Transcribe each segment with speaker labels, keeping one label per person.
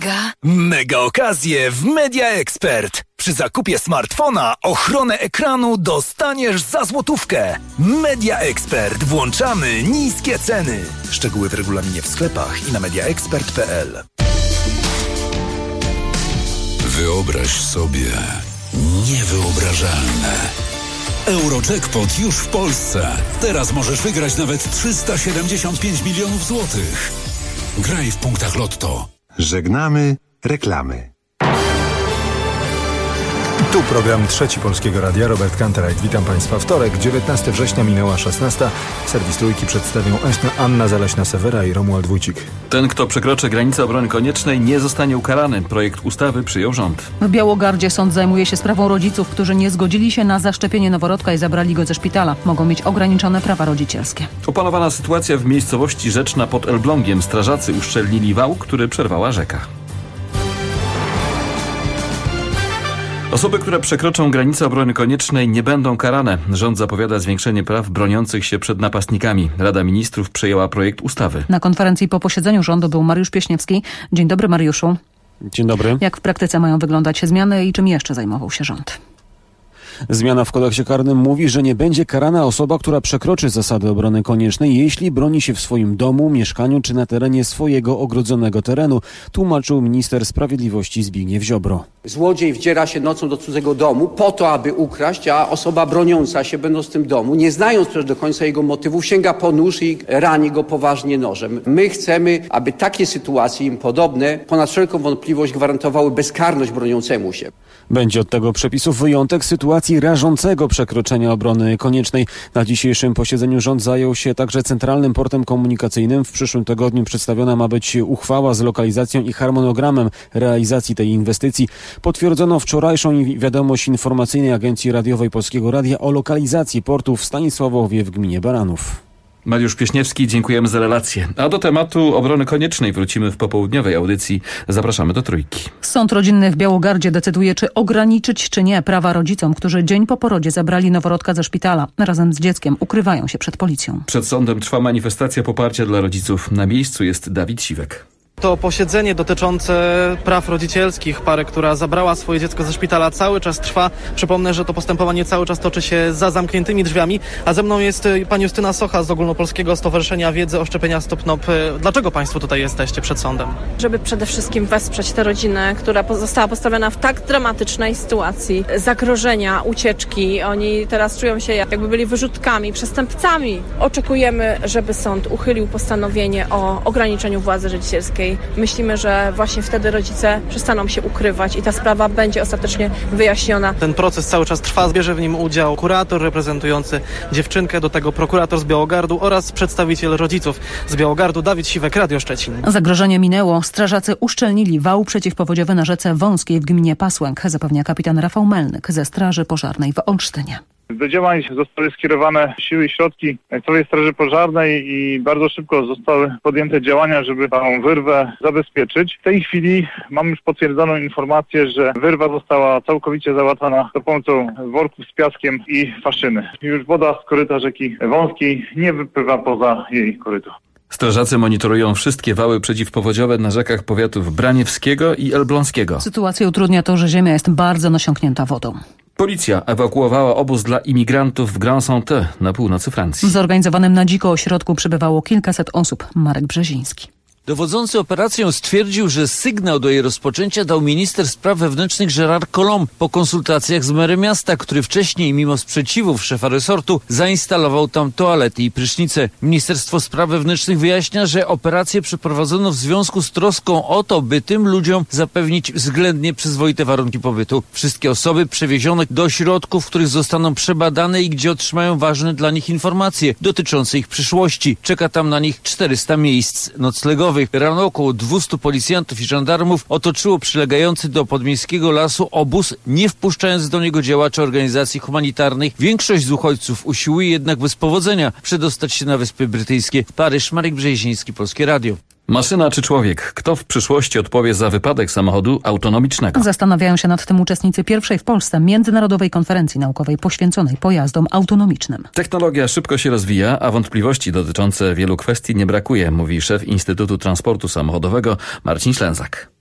Speaker 1: Mega okazje w Media Expert. Przy zakupie smartfona ochronę ekranu dostaniesz za złotówkę. Media Expert. Włączamy niskie ceny. Szczegóły w regulaminie w sklepach i na mediaexpert.pl.
Speaker 2: Wyobraź sobie niewyobrażalne. Eurojackpot już w Polsce. Teraz możesz wygrać nawet 375 milionów złotych. Graj w punktach Lotto.
Speaker 3: Żegnamy reklamy.
Speaker 4: Tu program Trzeci Polskiego Radia, Robert Kantereit. Witam Państwa. Wtorek, 19 września, minęła 16. Serwis Trójki przedstawią Anna Zaleśna-Sewera i Romuald Wójcik.
Speaker 5: Ten, kto przekroczy granicę obrony koniecznej, nie zostanie ukarany. Projekt ustawy przyjął rząd.
Speaker 6: W Białogardzie sąd zajmuje się sprawą rodziców, którzy nie zgodzili się na zaszczepienie noworodka i zabrali go ze szpitala. Mogą mieć ograniczone prawa rodzicielskie.
Speaker 5: Opanowana sytuacja w miejscowości Rzeczna pod Elblągiem. Strażacy uszczelnili wał, który przerwała rzeka. Osoby, które przekroczą granicę obrony koniecznej, nie będą karane. Rząd zapowiada zwiększenie praw broniących się przed napastnikami. Rada Ministrów przyjęła projekt ustawy.
Speaker 6: Na konferencji po posiedzeniu rządu był Mariusz Pieśniewski. Dzień dobry, Mariuszu.
Speaker 7: Dzień dobry.
Speaker 6: Jak w praktyce mają wyglądać zmiany i czym jeszcze zajmował się rząd?
Speaker 7: Zmiana w kodeksie karnym mówi, że nie będzie karana osoba, która przekroczy zasady obrony koniecznej, jeśli broni się w swoim domu, mieszkaniu czy na terenie swojego ogrodzonego terenu, tłumaczył minister sprawiedliwości Zbigniew Ziobro.
Speaker 8: Złodziej wdziera się nocą do cudzego domu po to, aby ukraść, a osoba broniąca się, będąc w tym domu, nie znając przecież do końca jego motywów, sięga po nóż i rani go poważnie nożem. My chcemy, aby takie sytuacje im podobne ponad wszelką wątpliwość gwarantowały bezkarność broniącemu się.
Speaker 7: Będzie od tego przepisów wyjątek sytuacji rażącego przekroczenia obrony koniecznej. Na dzisiejszym posiedzeniu rząd zajął się także Centralnym Portem Komunikacyjnym. W przyszłym tygodniu przedstawiona ma być uchwała z lokalizacją i harmonogramem realizacji tej inwestycji. Potwierdzono wczorajszą wiadomość informacyjnej Agencji Radiowej Polskiego Radia o lokalizacji portu w Stanisławowie w gminie Baranów.
Speaker 5: Mariusz Pieśniewski, dziękujemy za relację. A do tematu obrony koniecznej wrócimy w popołudniowej audycji. Zapraszamy do Trójki.
Speaker 6: Sąd rodzinny w Białogardzie decyduje, czy ograniczyć, czy nie prawa rodzicom, którzy dzień po porodzie zabrali noworodka ze szpitala. Razem z dzieckiem ukrywają się przed policją.
Speaker 5: Przed sądem trwa manifestacja poparcia dla rodziców. Na miejscu jest Dawid Siwek.
Speaker 9: To posiedzenie dotyczące praw rodzicielskich pary, która zabrała swoje dziecko ze szpitala, cały czas trwa. Przypomnę, że to postępowanie cały czas toczy się za zamkniętymi drzwiami, a ze mną jest pani Justyna Socha z Ogólnopolskiego Stowarzyszenia Wiedzy o Szczepienia Stop NOP. Dlaczego państwo tutaj jesteście przed sądem?
Speaker 10: Żeby przede wszystkim wesprzeć tę rodzinę, która została postawiona w tak dramatycznej sytuacji zagrożenia, ucieczki. Oni teraz czują się jakby byli wyrzutkami, przestępcami. Oczekujemy, żeby sąd uchylił postanowienie o ograniczeniu władzy rodzicielskiej. Myślimy, że właśnie wtedy rodzice przestaną się ukrywać i ta sprawa będzie ostatecznie wyjaśniona.
Speaker 9: Ten proces cały czas trwa, bierze w nim udział kurator reprezentujący dziewczynkę, do tego prokurator z Białogardu oraz przedstawiciel rodziców z Białogardu, Dawid Siwek, Radio Szczecin.
Speaker 6: Zagrożenie minęło. Strażacy uszczelnili wał przeciwpowodziowy na rzece Wąskiej w gminie Pasłęk, zapewnia kapitan Rafał Melnyk ze Straży Pożarnej w Olsztynie.
Speaker 11: Do działań zostały skierowane siły i środki Państwowej Straży Pożarnej i bardzo szybko zostały podjęte działania, żeby tą wyrwę zabezpieczyć. W tej chwili mamy już potwierdzoną informację, że wyrwa została całkowicie załatana za pomocą worków z piaskiem i faszyny. Już woda z koryta rzeki Wąskiej nie wypływa poza jej koryto.
Speaker 5: Strażacy monitorują wszystkie wały przeciwpowodziowe na rzekach powiatów braniewskiego i elbląskiego.
Speaker 6: Sytuację utrudnia to, że ziemia jest bardzo nasiąknięta wodą.
Speaker 5: Policja ewakuowała obóz dla imigrantów w Grand-Saintes na północy Francji.
Speaker 6: W zorganizowanym na dziko ośrodku przebywało kilkaset osób. Marek Brzeziński.
Speaker 12: Dowodzący operacją stwierdził, że sygnał do jej rozpoczęcia dał minister spraw wewnętrznych Gérard Collomb po konsultacjach z merem miasta, który wcześniej, mimo sprzeciwów szefa resortu, zainstalował tam toalety i prysznice. Ministerstwo Spraw Wewnętrznych wyjaśnia, że operację przeprowadzono w związku z troską o to, by tym ludziom zapewnić względnie przyzwoite warunki pobytu. Wszystkie osoby przewiezione do ośrodków, w których zostaną przebadane i gdzie otrzymają ważne dla nich informacje dotyczące ich przyszłości. Czeka tam na nich 400 miejsc noclegowych. Rano około 200 policjantów i żandarmów otoczyło przylegający do podmiejskiego lasu obóz, nie wpuszczając do niego działaczy organizacji humanitarnych. Większość z uchodźców usiłuje jednak bez powodzenia przedostać się na Wyspy Brytyjskie. Paryż, Marek Brzeziński, Polskie Radio.
Speaker 5: Maszyna czy człowiek? Kto w przyszłości odpowie za wypadek samochodu autonomicznego?
Speaker 6: Zastanawiają się nad tym uczestnicy pierwszej w Polsce międzynarodowej konferencji naukowej poświęconej pojazdom autonomicznym.
Speaker 5: Technologia szybko się rozwija, a wątpliwości dotyczące wielu kwestii nie brakuje, mówi szef Instytutu Transportu Samochodowego Marcin Ślęzak.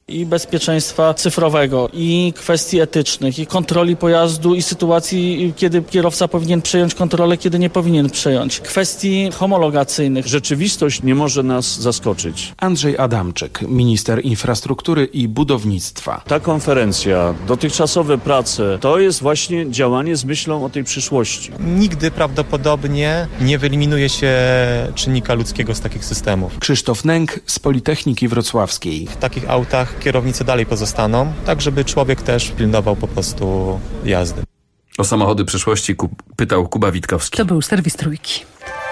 Speaker 13: I bezpieczeństwa cyfrowego, i kwestii etycznych, i kontroli pojazdu, i sytuacji, kiedy kierowca powinien przejąć kontrolę, kiedy nie powinien przejąć. Kwestii homologacyjnych.
Speaker 14: Rzeczywistość nie może nas zaskoczyć.
Speaker 15: Andrzej Adamczyk, minister infrastruktury i budownictwa.
Speaker 14: Ta konferencja, dotychczasowe prace, to jest właśnie działanie z myślą o tej przyszłości.
Speaker 16: Nigdy prawdopodobnie nie wyeliminuje się czynnika ludzkiego z takich systemów.
Speaker 15: Krzysztof Nęk z Politechniki Wrocławskiej.
Speaker 16: W takich autach kierownicy dalej pozostaną, tak żeby człowiek też pilnował po prostu jazdy.
Speaker 5: O samochody przyszłości pytał Kuba Witkowski.
Speaker 6: To był serwis Trójki.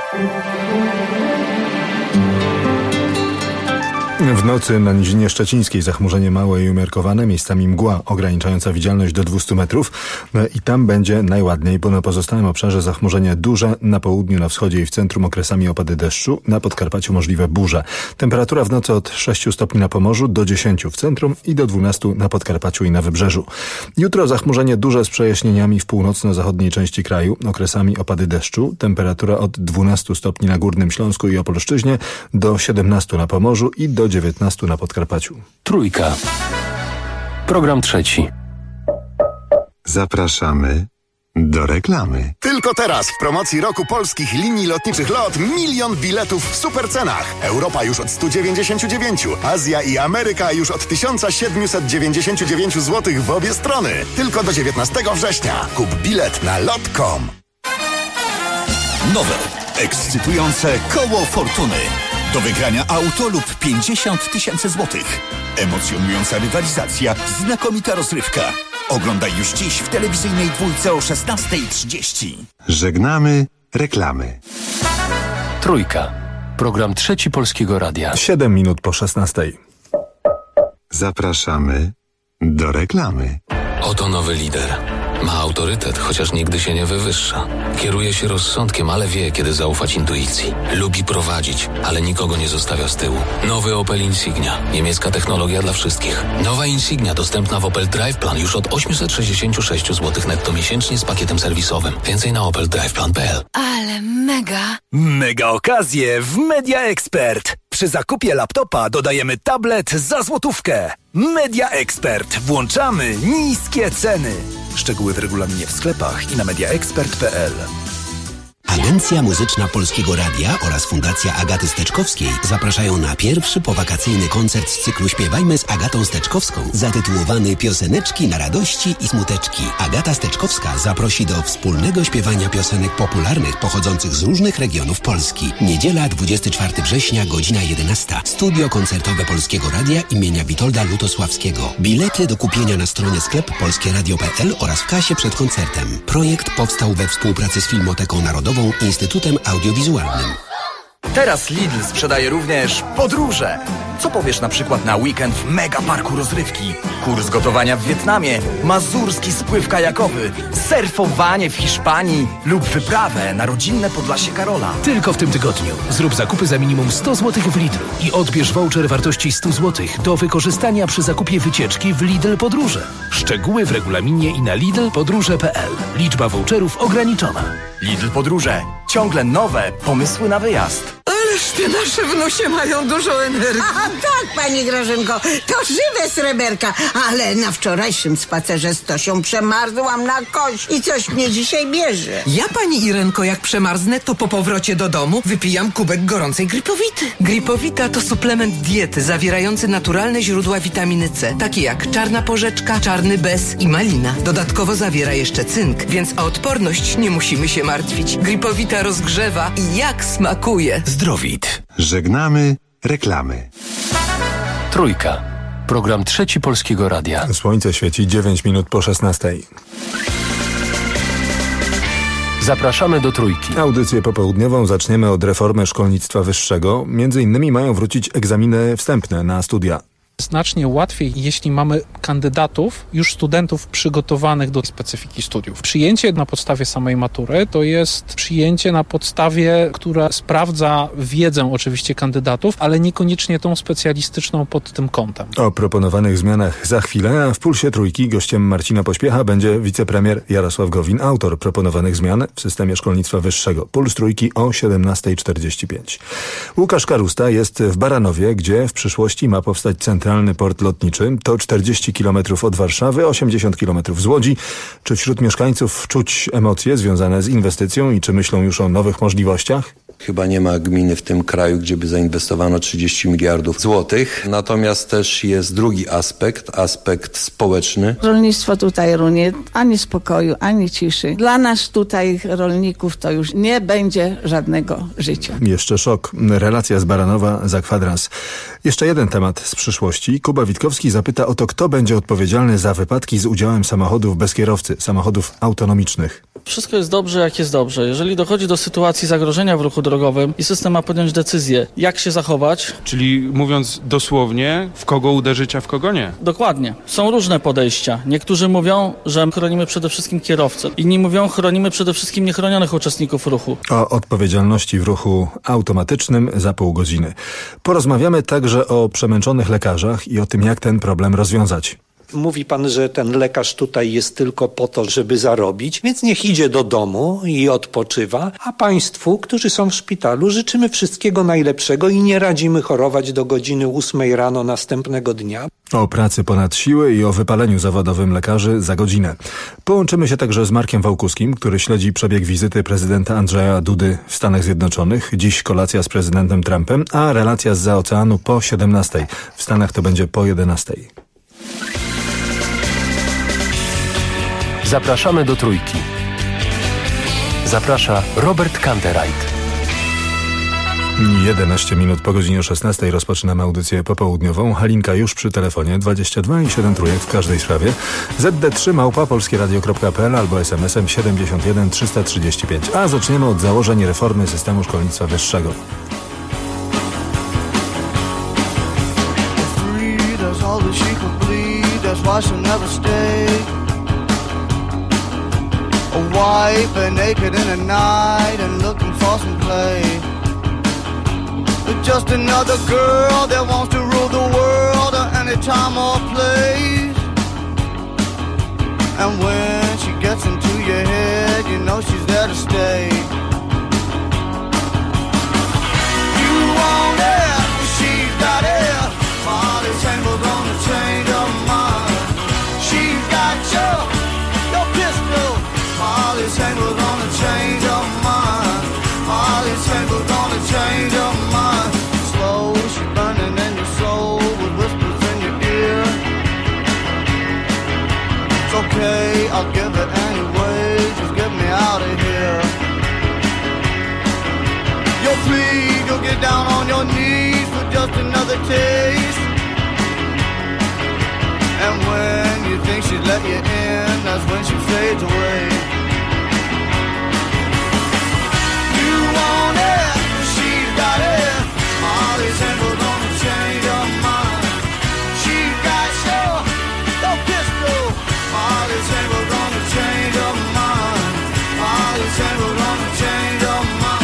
Speaker 4: W nocy na Nizinie Szczecińskiej zachmurzenie małe i umiarkowane, miejscami mgła ograniczająca widzialność do 200 metrów i tam będzie najładniej, bo na pozostałym obszarze zachmurzenie duże, na południu, na wschodzie i w centrum okresami opady deszczu, na Podkarpaciu możliwe burze. Temperatura w nocy od 6 stopni na Pomorzu do 10 w centrum i do 12 na Podkarpaciu i na Wybrzeżu. Jutro zachmurzenie duże z przejaśnieniami w północno-zachodniej części kraju, okresami opady deszczu, temperatura od 12 stopni na Górnym Śląsku i Opolszczyźnie do 17 na Pomorzu i do 19 na Podkarpaciu.
Speaker 17: Trójka. Program trzeci.
Speaker 3: Zapraszamy do reklamy.
Speaker 18: Tylko teraz w promocji roku polskich linii lotniczych LOT 1 000 000 biletów w supercenach. Europa już od 199, Azja i Ameryka już od 1799 zł w obie strony. Tylko do 19 września. Kup bilet na lot.com.
Speaker 19: Nowe, ekscytujące koło fortuny. Do wygrania auto lub 50 000 złotych. Emocjonująca rywalizacja, znakomita rozrywka. Oglądaj już dziś w telewizyjnej dwójce o 16:30.
Speaker 3: Żegnamy reklamy.
Speaker 17: Trójka. Program trzeci Polskiego Radia.
Speaker 4: 7 minut po 16.
Speaker 3: Zapraszamy do reklamy.
Speaker 20: Oto nowy lider. Ma autorytet, chociaż nigdy się nie wywyższa. Kieruje się rozsądkiem, ale wie, kiedy zaufać intuicji. Lubi prowadzić, ale nikogo nie zostawia z tyłu. Nowy Opel Insignia. Niemiecka technologia dla wszystkich. Nowa Insignia dostępna w Opel Drive Plan już od 866 zł netto miesięcznie z pakietem serwisowym. Więcej na opeldriveplan.pl.
Speaker 1: Ale mega! Mega okazje w Media Expert. Przy zakupie laptopa dodajemy tablet za złotówkę. Media Expert. Włączamy niskie ceny. Szczegóły w regulaminie w sklepach i na mediaexpert.pl.
Speaker 21: Agencja Muzyczna Polskiego Radia oraz Fundacja Agaty Steczkowskiej zapraszają na pierwszy powakacyjny koncert z cyklu Śpiewajmy z Agatą Steczkowską, zatytułowany Pioseneczki na radości i smuteczki. Agata Steczkowska zaprosi do wspólnego śpiewania piosenek popularnych pochodzących z różnych regionów Polski. Niedziela 24 września, godzina 11. Studio koncertowe Polskiego Radia imienia Witolda Lutosławskiego. Bilety do kupienia na stronie sklep polskieradio.pl oraz w kasie przed koncertem. Projekt powstał we współpracy z Filmoteką Narodową, Instytutem Audiowizualnym.
Speaker 22: Teraz Lidl sprzedaje również podróże. Co powiesz na przykład na weekend w mega parku rozrywki? Kurs gotowania w Wietnamie, mazurski spływ kajakowy, surfowanie w Hiszpanii lub wyprawę na rodzinne Podlasie Karola.
Speaker 23: Tylko w tym tygodniu zrób zakupy za minimum 100 zł w Lidlu i odbierz voucher wartości 100 zł do wykorzystania przy zakupie wycieczki w Lidl Podróże. Szczegóły w regulaminie i na lidlpodróże.pl. Liczba voucherów ograniczona.
Speaker 22: Lidl Podróże. Ciągle nowe pomysły na wyjazd.
Speaker 24: Ależ te nasze wnusie mają dużo energii.
Speaker 25: A tak, pani Grażynko, to żywe sreberka. Ale na wczorajszym spacerze z Tosią przemarzłam na kość i coś mnie dzisiaj bierze.
Speaker 24: Ja, pani Irenko, jak przemarznę, to po powrocie do domu wypijam kubek gorącej Gripowity. Gripowita to suplement diety zawierający naturalne źródła witaminy C, takie jak czarna porzeczka, czarny bez i malina. Dodatkowo zawiera jeszcze cynk, więc o odporność nie musimy się martwić. Gripowita rozgrzewa i jak smakuje.
Speaker 17: Zdrowit.
Speaker 3: Żegnamy reklamy.
Speaker 17: Trójka. Program trzeci Polskiego Radia.
Speaker 4: Słońce świeci 9 minut po 16.
Speaker 17: Zapraszamy do Trójki.
Speaker 4: Audycję popołudniową zaczniemy od reformy szkolnictwa wyższego. Między innymi mają wrócić egzaminy wstępne na studia.
Speaker 26: Znacznie łatwiej, jeśli mamy kandydatów, już studentów przygotowanych do specyfiki studiów. Przyjęcie na podstawie samej matury to jest przyjęcie na podstawie, która sprawdza wiedzę oczywiście kandydatów, ale niekoniecznie tą specjalistyczną pod tym kątem.
Speaker 4: O proponowanych zmianach za chwilę, a w Pulsie Trójki gościem Marcina Pośpiecha będzie wicepremier Jarosław Gowin, autor proponowanych zmian w systemie szkolnictwa wyższego. Puls Trójki o 17:45. Łukasz Karusta jest w Baranowie, gdzie w przyszłości ma powstać Centrum centralny port lotniczy. To 40 km od Warszawy, 80 km z Łodzi. Czy wśród mieszkańców czuć emocje związane z inwestycją i czy myślą już o nowych możliwościach?
Speaker 2: Chyba nie ma gminy w tym kraju, gdzie by zainwestowano 30 miliardów złotych. Natomiast też jest drugi aspekt społeczny.
Speaker 7: Rolnictwo tutaj runie, ani spokoju, ani ciszy. Dla nas tutaj rolników to już nie będzie żadnego życia.
Speaker 4: Jeszcze szok. Relacja z Baranowa za kwadrans. Jeszcze jeden temat z przyszłości. Kuba Witkowski zapyta o to, kto będzie odpowiedzialny za wypadki z udziałem samochodów bez kierowcy, samochodów autonomicznych.
Speaker 13: Wszystko jest dobrze, jak jest dobrze. Jeżeli dochodzi do sytuacji zagrożenia w ruchu drogowym i system ma podjąć decyzję, jak się zachować.
Speaker 15: Czyli mówiąc dosłownie, w kogo uderzyć, a w kogo nie.
Speaker 13: Dokładnie. Są różne podejścia. Niektórzy mówią, że chronimy przede wszystkim kierowcę. Inni mówią, chronimy przede wszystkim niechronionych uczestników ruchu.
Speaker 4: O odpowiedzialności w ruchu automatycznym za pół godziny. Porozmawiamy także o przemęczonych lekarzach i o tym, jak ten problem rozwiązać.
Speaker 8: Mówi pan, że ten lekarz tutaj jest tylko po to, żeby zarobić, więc niech idzie do domu i odpoczywa, a państwu, którzy są w szpitalu, życzymy wszystkiego najlepszego i nie radzimy chorować do godziny 8 rano następnego dnia.
Speaker 4: O pracy ponad siły i o wypaleniu zawodowym lekarzy za godzinę. Połączymy się także z Markiem Wałkuskim, który śledzi przebieg wizyty prezydenta Andrzeja Dudy w Stanach Zjednoczonych. Dziś kolacja z prezydentem Trumpem, a relacja zza oceanu po 17. W Stanach to będzie po 11.
Speaker 17: Zapraszamy do Trójki. Zaprasza Robert Kantereit.
Speaker 4: 11 minut po godzinie 16 rozpoczynamy audycję popołudniową. Halinka już przy telefonie 22 i 7 trójek w każdej sprawie. ZD3@polskieradio.pl albo SMS-em 71 335. A zaczniemy od założeń reformy systemu szkolnictwa wyższego.
Speaker 9: Wife naked in the night and looking for some play. But just another girl that wants to rule the world at any time or place. And when she gets into your head, you know she's there to stay. You want it, she's got it. Molly Single's gonna change her mind. She's got your pistol. Molly Single's gonna change her mind. Molly Single's gonna change her mind. Slow, she's burning in your soul with whispers in your ear. It's okay, I'll give it anyway. Just get me out of here. You'll plead, you'll get down on your knees for just another taste. And when you think she'd let you in, that's when she fades away. You want it, she's got it. Molly Single's gonna change her mind. She's got your pistol. Molly Single's gonna change her mind. Molly Single's gonna change her mind.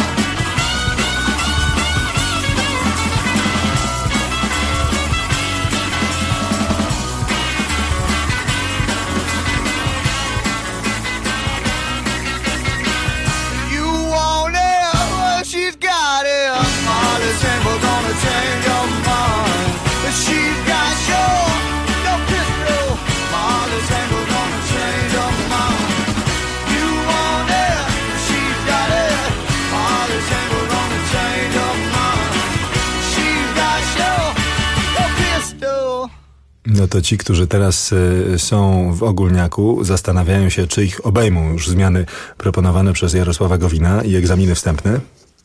Speaker 4: No to ci, którzy teraz są w ogólniaku, zastanawiają się, czy ich obejmą już zmiany proponowane przez Jarosława Gowina i egzaminy wstępne.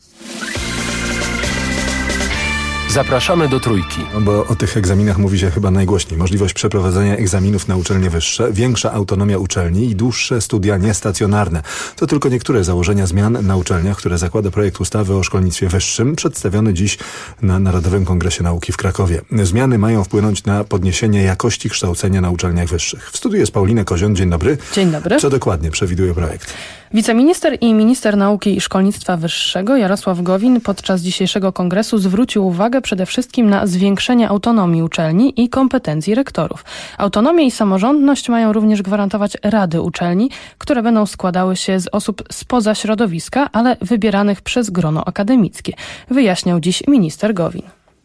Speaker 17: Zapraszamy do Trójki.
Speaker 4: Bo o tych egzaminach mówi się chyba najgłośniej. Możliwość przeprowadzenia egzaminów na uczelnie wyższe, większa autonomia uczelni i dłuższe studia niestacjonarne. To tylko niektóre założenia zmian na uczelniach, które zakłada projekt ustawy o szkolnictwie wyższym, przedstawiony dziś na Narodowym Kongresie Nauki w Krakowie. Zmiany mają wpłynąć na podniesienie jakości kształcenia na uczelniach wyższych. W studiu jest Paulina Kozion. Dzień dobry.
Speaker 10: Dzień dobry.
Speaker 4: Co dokładnie przewiduje projekt?
Speaker 10: Wiceminister i minister nauki i szkolnictwa wyższego Jarosław Gowin podczas dzisiejszego kongresu zwrócił uwagę przede wszystkim na zwiększenie autonomii uczelni i kompetencji rektorów. Autonomię i samorządność mają również gwarantować rady uczelni, które będą składały się z osób spoza środowiska, ale wybieranych przez grono akademickie, wyjaśniał dziś minister Gowin.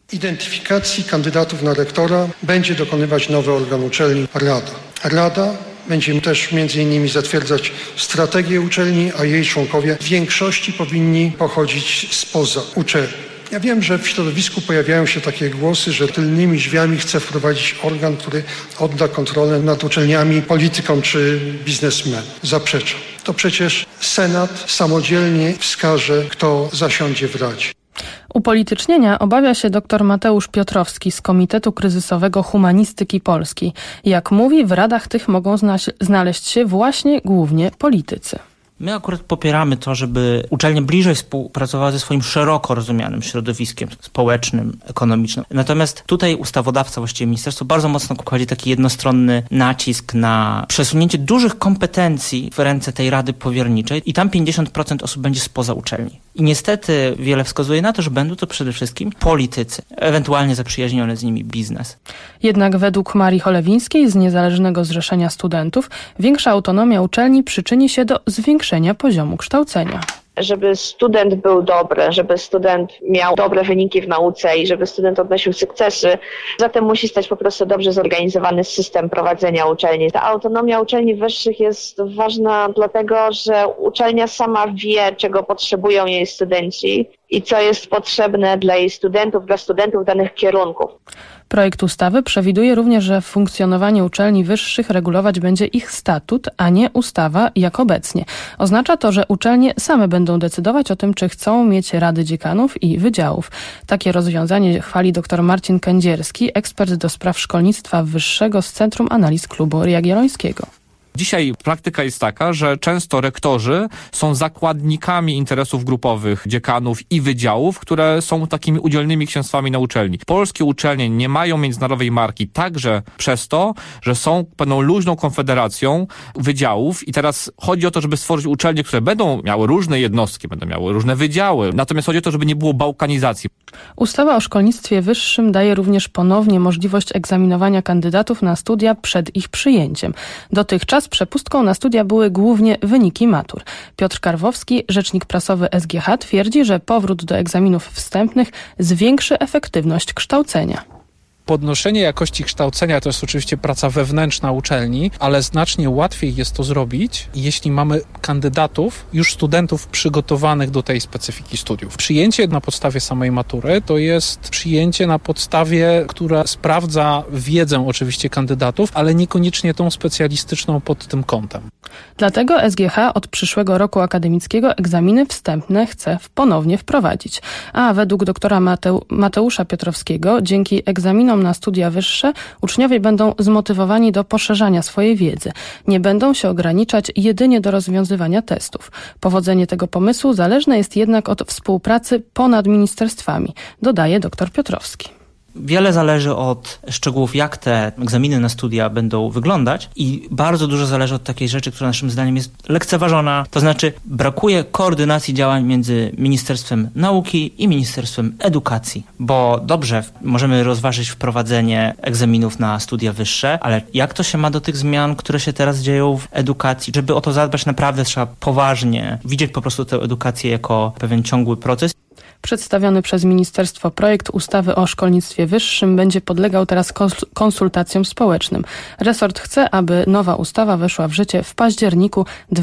Speaker 5: Identyfikacji kandydatów na rektora będzie dokonywać nowy organ uczelni, Rada. Rada będzie też m.in. zatwierdzać strategię uczelni, a jej członkowie w większości powinni pochodzić spoza uczelni. Ja wiem, że w środowisku pojawiają się takie głosy, że tylnymi drzwiami chce wprowadzić organ, który odda kontrolę nad uczelniami politykom czy biznesmenom. Zaprzeczam. To przecież Senat samodzielnie wskaże, kto zasiądzie w Radzie.
Speaker 10: Upolitycznienia obawia się dr Mateusz Piotrowski z Komitetu Kryzysowego Humanistyki Polskiej. Jak mówi, w radach tych mogą znaleźć się właśnie głównie politycy.
Speaker 6: My akurat popieramy to, żeby uczelnie bliżej współpracowały ze swoim szeroko rozumianym środowiskiem społecznym, ekonomicznym. Natomiast tutaj ustawodawca, właściwie ministerstwo, bardzo mocno kładzie taki jednostronny nacisk na przesunięcie dużych kompetencji w ręce tej Rady Powierniczej i tam 50% osób będzie spoza uczelni. I niestety wiele wskazuje na to, że będą to przede wszystkim politycy, ewentualnie zaprzyjaźniony z nimi biznes.
Speaker 10: Jednak według Marii Cholewińskiej z Niezależnego Zrzeszenia Studentów większa autonomia uczelni przyczyni się do zwiększenia poziomu kształcenia.
Speaker 11: Żeby student był dobry, żeby student miał dobre wyniki w nauce i żeby student odnosił sukcesy, zatem musi stać po prostu dobrze zorganizowany system prowadzenia uczelni. Ta autonomia uczelni wyższych jest ważna dlatego, że uczelnia sama wie, czego potrzebują jej studenci i co jest potrzebne dla jej studentów, dla studentów danych kierunków.
Speaker 10: Projekt ustawy przewiduje również, że funkcjonowanie uczelni wyższych regulować będzie ich statut, a nie ustawa jak obecnie. Oznacza to, że uczelnie same będą decydować o tym, czy chcą mieć rady dziekanów i wydziałów. Takie rozwiązanie chwali dr Marcin Kędzierski, ekspert do spraw szkolnictwa wyższego z Centrum Analiz Klubu Jagiellońskiego.
Speaker 12: Dzisiaj praktyka jest taka, że często rektorzy są zakładnikami interesów grupowych dziekanów i wydziałów, które są takimi udzielnymi księstwami na uczelni. Polskie uczelnie nie mają międzynarodowej marki także przez to, że są pewną luźną konfederacją wydziałów i teraz chodzi o to, żeby stworzyć uczelnie, które będą miały różne jednostki, będą miały różne wydziały. Natomiast chodzi o to, żeby nie było bałkanizacji.
Speaker 10: Ustawa o szkolnictwie wyższym daje również ponownie możliwość egzaminowania kandydatów na studia przed ich przyjęciem. Dotychczas przepustką na studia były głównie wyniki matur. Piotr Karwowski, rzecznik prasowy SGH, twierdzi, że powrót do egzaminów wstępnych zwiększy efektywność kształcenia.
Speaker 26: Podnoszenie jakości kształcenia to jest oczywiście praca wewnętrzna uczelni, ale znacznie łatwiej jest to zrobić, jeśli mamy kandydatów, już studentów przygotowanych do tej specyfiki studiów. Przyjęcie na podstawie samej matury to jest przyjęcie na podstawie, które sprawdza wiedzę oczywiście kandydatów, ale niekoniecznie tą specjalistyczną pod tym kątem.
Speaker 10: Dlatego SGH od przyszłego roku akademickiego egzaminy wstępne chce ponownie wprowadzić. A według doktora Mateusza Piotrowskiego dzięki egzaminom na studia wyższe uczniowie będą zmotywowani do poszerzania swojej wiedzy. Nie będą się ograniczać jedynie do rozwiązywania testów. Powodzenie tego pomysłu zależne jest jednak od współpracy ponad ministerstwami, dodaje dr Piotrowski.
Speaker 6: Wiele zależy od szczegółów, jak te egzaminy na studia będą wyglądać i bardzo dużo zależy od takiej rzeczy, która naszym zdaniem jest lekceważona. To znaczy brakuje koordynacji działań między Ministerstwem Nauki i Ministerstwem Edukacji. Bo dobrze, możemy rozważyć wprowadzenie egzaminów na studia wyższe, ale jak to się ma do tych zmian, które się teraz dzieją w edukacji? Żeby o to zadbać, naprawdę trzeba poważnie widzieć po prostu tę edukację jako pewien ciągły proces.
Speaker 10: Przedstawiony przez ministerstwo projekt ustawy o szkolnictwie wyższym będzie podlegał teraz konsultacjom społecznym. Resort chce, aby nowa ustawa weszła w życie w październiku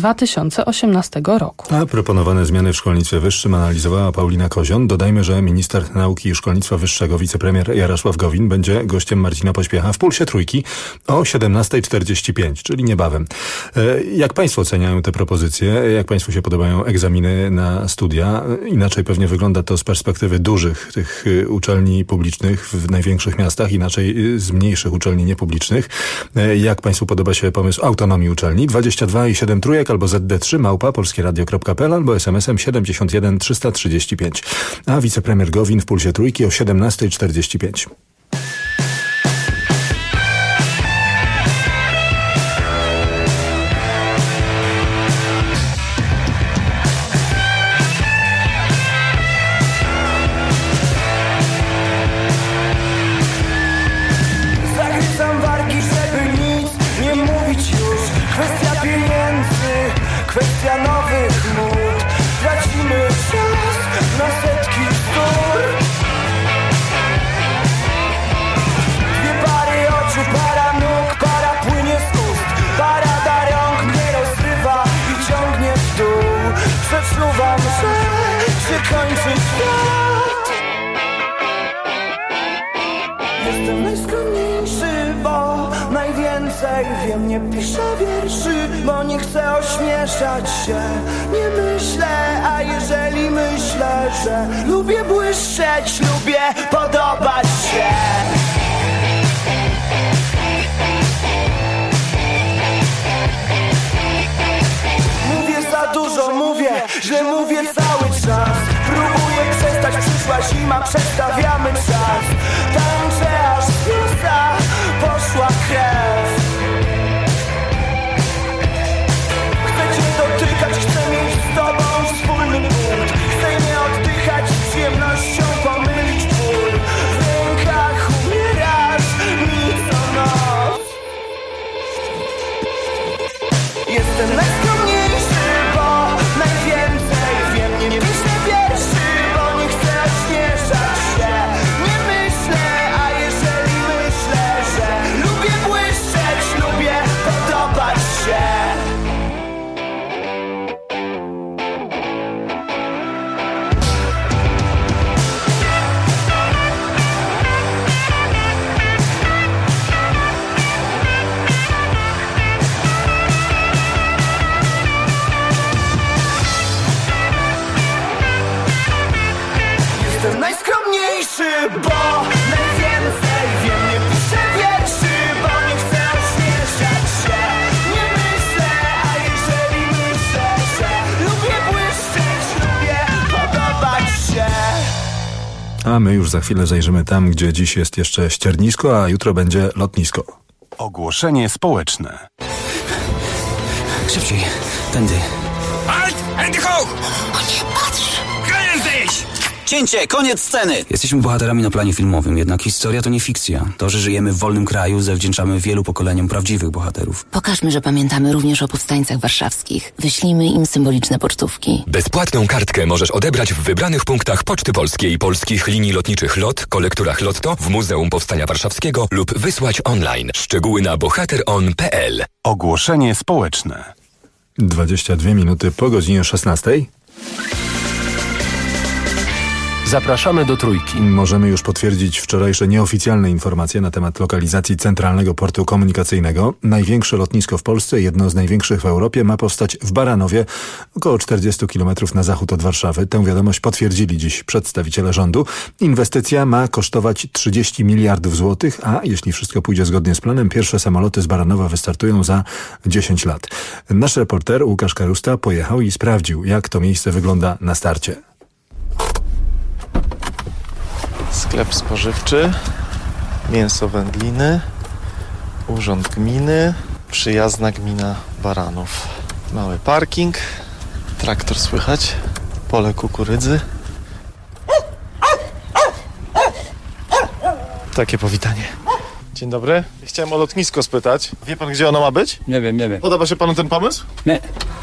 Speaker 10: 2018 roku.
Speaker 4: A proponowane zmiany w szkolnictwie wyższym analizowała Paulina Kozion. Dodajmy, że minister nauki i szkolnictwa wyższego, wicepremier Jarosław Gowin będzie gościem Marcina Pośpiecha w Pulsie Trójki o 17:45, czyli niebawem. Jak państwo oceniają te propozycje? Jak państwu się podobają egzaminy na studia? Inaczej pewnie wygląda to z perspektywy dużych tych uczelni publicznych w największych miastach, inaczej z mniejszych uczelni niepublicznych. Jak państwu podoba się pomysł autonomii uczelni? 22 i 7 trójek albo ZD3 @polskieradio.pl albo SMS-em 71 335. A wicepremier Gowin w Pulsie Trójki o 17:45.
Speaker 9: Kwestia nowych mód. Tracimy czas na setki stór. więcej wiem, nie piszę wierszy, bo nie chcę ośmieszać się. Nie myślę, a jeżeli myślę, że lubię błyszczeć, lubię podobać się. Mówię za dużo, mówię, że mówię cały czas. Próbuję przestać, przyszła zima, przestawiamy czas. Tańczę aż z usta poszła krew. Chcę cię dotykać, chcę mieć z tobą wspólny punkt. Chcę nie oddychać, z przyjemnością pomylić ból. W rękach umierasz mi co noc. Jestem najskromniejszy, bo najwięcej wiem. Nie piszę wierszy, bo nie chcę ośmieszać się. Nie myślę, a jeżeli myślę, że lubię błyszczeć, lubię podobać się. Jestem najskromniejszy, bo najwięcej wiem. Nie piszę wierszy, bo nie chcę ośmieszać się. Nie myślę, a jeżeli myślę, że lubię błyszczeć, lubię podobać się.
Speaker 4: A my już za chwilę zajrzymy tam, gdzie dziś jest jeszcze ściernisko, a jutro będzie lotnisko.
Speaker 3: Ogłoszenie społeczne.
Speaker 1: Szybciej, tędy.
Speaker 14: Halt! Hände hoch!
Speaker 1: O nie, patrz!
Speaker 14: Können sich!
Speaker 1: Cięcie, koniec sceny! Jesteśmy bohaterami na planie filmowym, jednak historia to nie fikcja. To, że żyjemy w wolnym kraju, zawdzięczamy wielu pokoleniom prawdziwych bohaterów.
Speaker 16: Pokażmy, że pamiętamy również o powstańcach warszawskich. Wyślijmy im symboliczne pocztówki.
Speaker 18: Bezpłatną kartkę możesz odebrać w wybranych punktach Poczty Polskiej, polskich linii lotniczych LOT, kolekturach Lotto, w Muzeum Powstania Warszawskiego lub wysłać online. Szczegóły na bohateron.pl.
Speaker 3: Ogłoszenie społeczne.
Speaker 4: 22 minuty po godzinie 16.
Speaker 17: Zapraszamy do Trójki.
Speaker 4: Możemy już potwierdzić wczorajsze nieoficjalne informacje na temat lokalizacji Centralnego Portu Komunikacyjnego. Największe lotnisko w Polsce, jedno z największych w Europie, ma powstać w Baranowie, około 40 km na zachód od Warszawy. Tę wiadomość potwierdzili dziś przedstawiciele rządu. Inwestycja ma kosztować 30 miliardów złotych, a jeśli wszystko pójdzie zgodnie z planem, pierwsze samoloty z Baranowa wystartują za 10 lat. Nasz reporter Łukasz Karusta pojechał i sprawdził, jak to miejsce wygląda na starcie.
Speaker 19: Sklep spożywczy, mięso wędliny, urząd gminy, przyjazna gmina Baranów. Mały parking, traktor słychać, pole kukurydzy. Takie powitanie. Dzień dobry. Chciałem o lotnisko spytać. Wie pan, gdzie ono ma być?
Speaker 20: Nie wiem.
Speaker 19: Podoba się panu ten pomysł?
Speaker 20: Nie.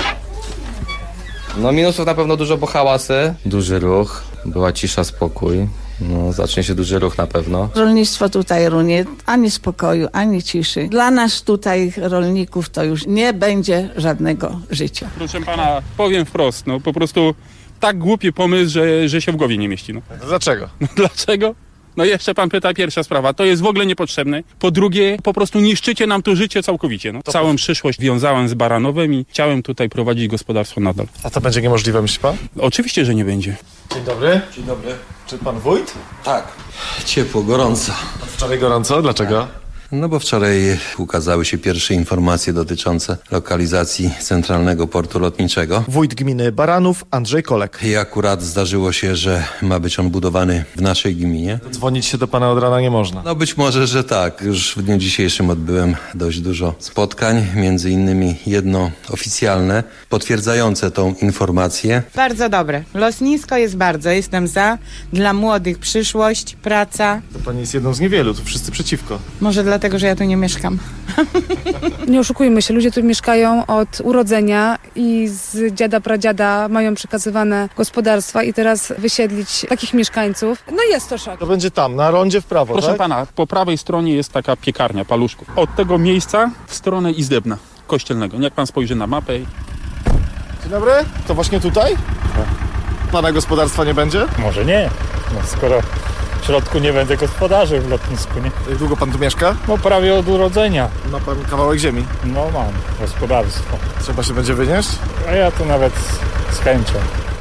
Speaker 27: No minusów na pewno dużo, bo hałasy, duży ruch, była cisza, spokój. No, zacznie się duży ruch na pewno.
Speaker 7: Rolnictwo tutaj runie, ani spokoju, ani ciszy. Dla nas tutaj, rolników, to już nie będzie żadnego życia.
Speaker 20: Proszę pana, powiem wprost, no po prostu tak głupi pomysł, że się w głowie nie mieści. No.
Speaker 19: Dlaczego?
Speaker 20: No, dlaczego? No jeszcze pan pyta, pierwsza sprawa, to jest w ogóle niepotrzebne. Po drugie, po prostu niszczycie nam to życie całkowicie. No. Całą przyszłość wiązałem z Baranowem i chciałem tutaj prowadzić gospodarstwo nadal.
Speaker 19: A to będzie niemożliwe, myśli pan?
Speaker 20: Oczywiście, że nie będzie.
Speaker 19: Dzień dobry.
Speaker 2: Dzień dobry.
Speaker 19: Czy pan wójt?
Speaker 2: Tak. Ciepło, gorąco.
Speaker 19: Wczoraj gorąco? Dlaczego?
Speaker 2: No bo wczoraj ukazały się pierwsze informacje dotyczące lokalizacji Centralnego Portu Lotniczego.
Speaker 19: Wójt gminy Baranów, Andrzej Kolek.
Speaker 2: I akurat zdarzyło się, że ma być on budowany w naszej gminie.
Speaker 19: Dzwonić się do pana od rana nie można.
Speaker 2: No być może, że tak. Już w dniu dzisiejszym odbyłem dość dużo spotkań, między innymi jedno oficjalne, potwierdzające tą informację.
Speaker 28: Bardzo dobre. Lotnisko jest bardzo, jestem za. Dla młodych przyszłość, praca.
Speaker 19: To pani jest jedną z niewielu, tu wszyscy przeciwko.
Speaker 28: Może dlatego, że ja tu nie mieszkam.
Speaker 29: Nie oszukujmy się, ludzie tu mieszkają od urodzenia i z dziada, pradziada mają przekazywane gospodarstwa i teraz wysiedlić takich mieszkańców, no jest to szok.
Speaker 19: To będzie tam, na rondzie w prawo,
Speaker 20: Proszę
Speaker 19: tak?
Speaker 20: pana, po prawej stronie jest taka piekarnia, paluszków. Od tego miejsca w stronę Izdebna Kościelnego. Jak pan spojrzy na mapę.
Speaker 19: Dzień dobry, to właśnie tutaj? Pana gospodarstwa nie będzie?
Speaker 30: Może nie. No, skoro
Speaker 5: środku nie będę gospodarzem w lotnisku, nie?
Speaker 19: Jak długo pan tu mieszka?
Speaker 5: No prawie od urodzenia.
Speaker 19: Ma pan kawałek ziemi?
Speaker 5: No mam, gospodarstwo.
Speaker 19: Trzeba się będzie wynieść?
Speaker 5: A ja to nawet z chęcią.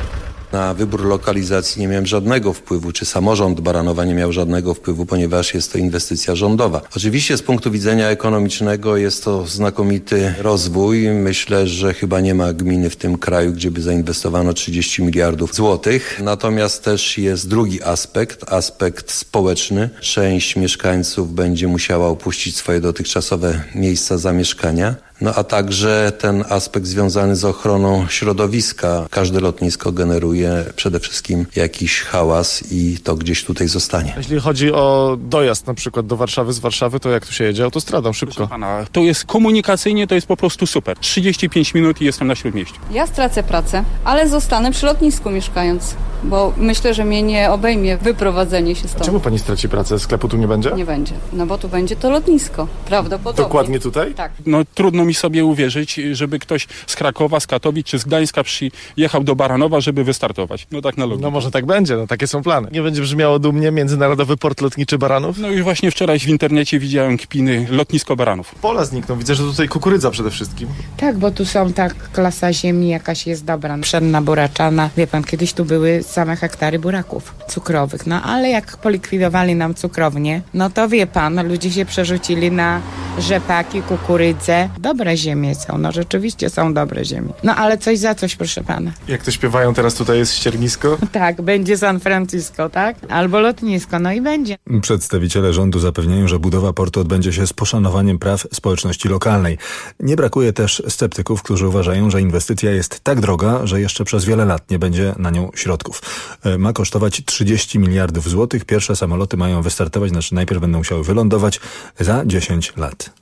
Speaker 2: Na wybór lokalizacji nie miałem żadnego wpływu, czy samorząd Baranowa nie miał żadnego wpływu, ponieważ jest to inwestycja rządowa. Oczywiście z punktu widzenia ekonomicznego jest to znakomity rozwój. Myślę, że chyba nie ma gminy w tym kraju, gdzie by zainwestowano 30 miliardów złotych. Natomiast też jest drugi aspekt społeczny. Część mieszkańców będzie musiała opuścić swoje dotychczasowe miejsca zamieszkania. No a także ten aspekt związany z ochroną środowiska. Każde lotnisko generuje przede wszystkim jakiś hałas i to gdzieś tutaj zostanie.
Speaker 19: Jeśli chodzi o dojazd na przykład do Warszawy, z Warszawy, to jak tu się jedzie? Autostradą, szybko.
Speaker 20: Proszę pana, to jest komunikacyjnie, to jest po prostu super. 35 minut i jestem na Śródmieściu.
Speaker 8: Ja stracę pracę, ale zostanę przy lotnisku mieszkając, bo myślę, że mnie nie obejmie wyprowadzenie się stąd.
Speaker 19: A czemu pani straci pracę? Sklepu tu nie będzie?
Speaker 8: Nie będzie, no bo tu będzie to lotnisko, prawdopodobnie.
Speaker 19: Dokładnie tutaj?
Speaker 8: Tak.
Speaker 20: No trudno mi sobie uwierzyć, żeby ktoś z Krakowa, z Katowic czy z Gdańska przyjechał do Baranowa, żeby wystartować. No tak na logikę.
Speaker 19: No może tak będzie, no takie są plany. Nie będzie brzmiało dumnie Międzynarodowy Port Lotniczy Baranów?
Speaker 20: No już właśnie wczoraj w internecie widziałem kpiny lotnisko Baranów.
Speaker 19: Pola znikną, widzę, że tutaj kukurydza przede wszystkim.
Speaker 28: Tak, bo tu są klasa ziemi jakaś jest dobra. Pszenna, buraczana. Wie pan, kiedyś tu były same hektary buraków cukrowych. No ale jak polikwidowali nam cukrownię, no to wie pan, ludzie się przerzucili na rzepaki, kukurydzę. Dobre ziemie są, no rzeczywiście są dobre ziemie. No ale coś za coś, proszę pana.
Speaker 19: Jak to śpiewają, teraz tutaj jest ściernisko?
Speaker 28: Tak, będzie San Francisco, tak? Albo lotnisko, no i będzie.
Speaker 4: Przedstawiciele rządu zapewniają, że budowa portu odbędzie się z poszanowaniem praw społeczności lokalnej. Nie brakuje też sceptyków, którzy uważają, że inwestycja jest tak droga, że jeszcze przez wiele lat nie będzie na nią środków. Ma kosztować 30 miliardów złotych. Pierwsze samoloty mają wystartować, znaczy najpierw będą musiały wylądować za 10 lat.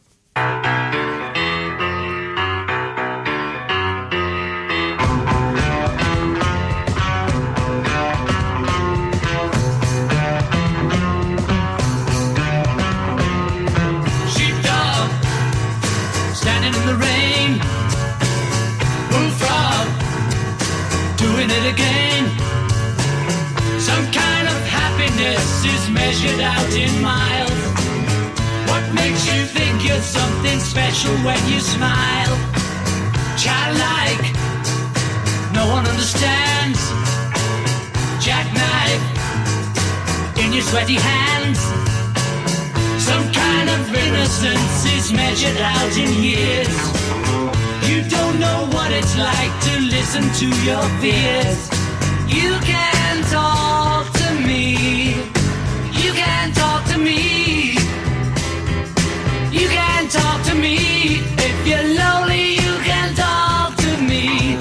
Speaker 13: Measured out in miles. What makes you think you're something special when you smile? Childlike, no one understands. Jackknife in your sweaty hands. Some kind of innocence is measured out in years. You don't know what it's like to listen to your fears. You can talk to me. You can talk to me. You can talk to me. If you're lonely, you can talk to me.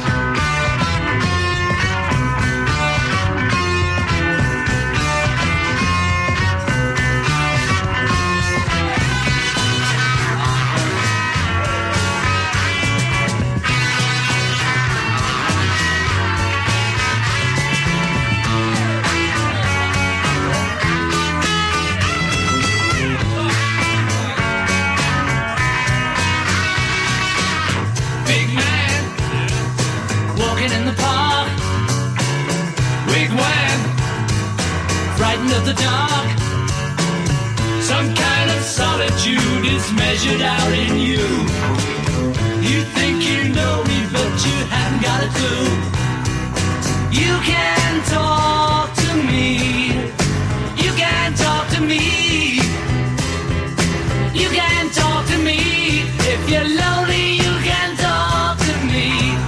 Speaker 13: In the park, wigwam, frightened of the dark. Some kind of solitude is measured out in you. You think you know me, but you haven't got a clue. You can talk to me. You can talk to me. You can talk to me. If you're lonely, you can talk to me.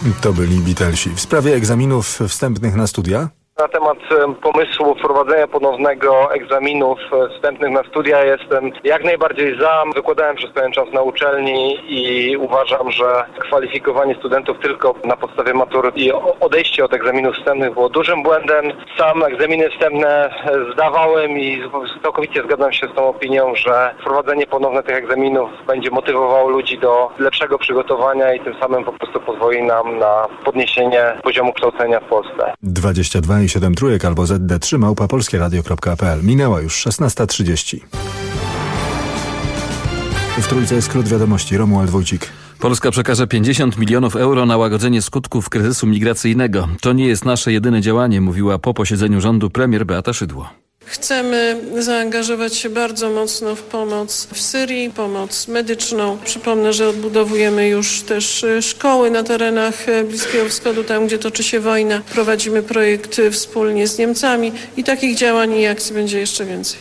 Speaker 4: To byli Beatlesi. W sprawie egzaminów wstępnych na studia?
Speaker 11: Na temat pomysłu wprowadzenia ponownego egzaminów wstępnych na studia jestem jak najbardziej za. Wykładałem przez pewien czas na uczelni i uważam, że kwalifikowanie studentów tylko na podstawie matury i odejście od egzaminów wstępnych było dużym błędem. Sam egzaminy wstępne zdawałem i całkowicie zgadzam się z tą opinią, że wprowadzenie ponowne tych egzaminów będzie motywowało ludzi do lepszego przygotowania i tym samym po prostu pozwoli nam na podniesienie poziomu kształcenia w Polsce.
Speaker 4: 22 i 7 trójek albo ZD3@polskieradio.pl. Minęła już 16:30. W Trójce skrót wiadomości. Romuald Wójcik.
Speaker 12: Polska przekaże 50 milionów euro na łagodzenie skutków kryzysu migracyjnego. To nie jest nasze jedyne działanie, mówiła po posiedzeniu rządu premier Beata Szydło.
Speaker 15: Chcemy zaangażować się bardzo mocno w pomoc w Syrii, pomoc medyczną. Przypomnę, że odbudowujemy już też szkoły na terenach Bliskiego Wschodu, tam gdzie toczy się wojna. Prowadzimy projekt wspólnie z Niemcami i takich działań i akcji będzie jeszcze więcej.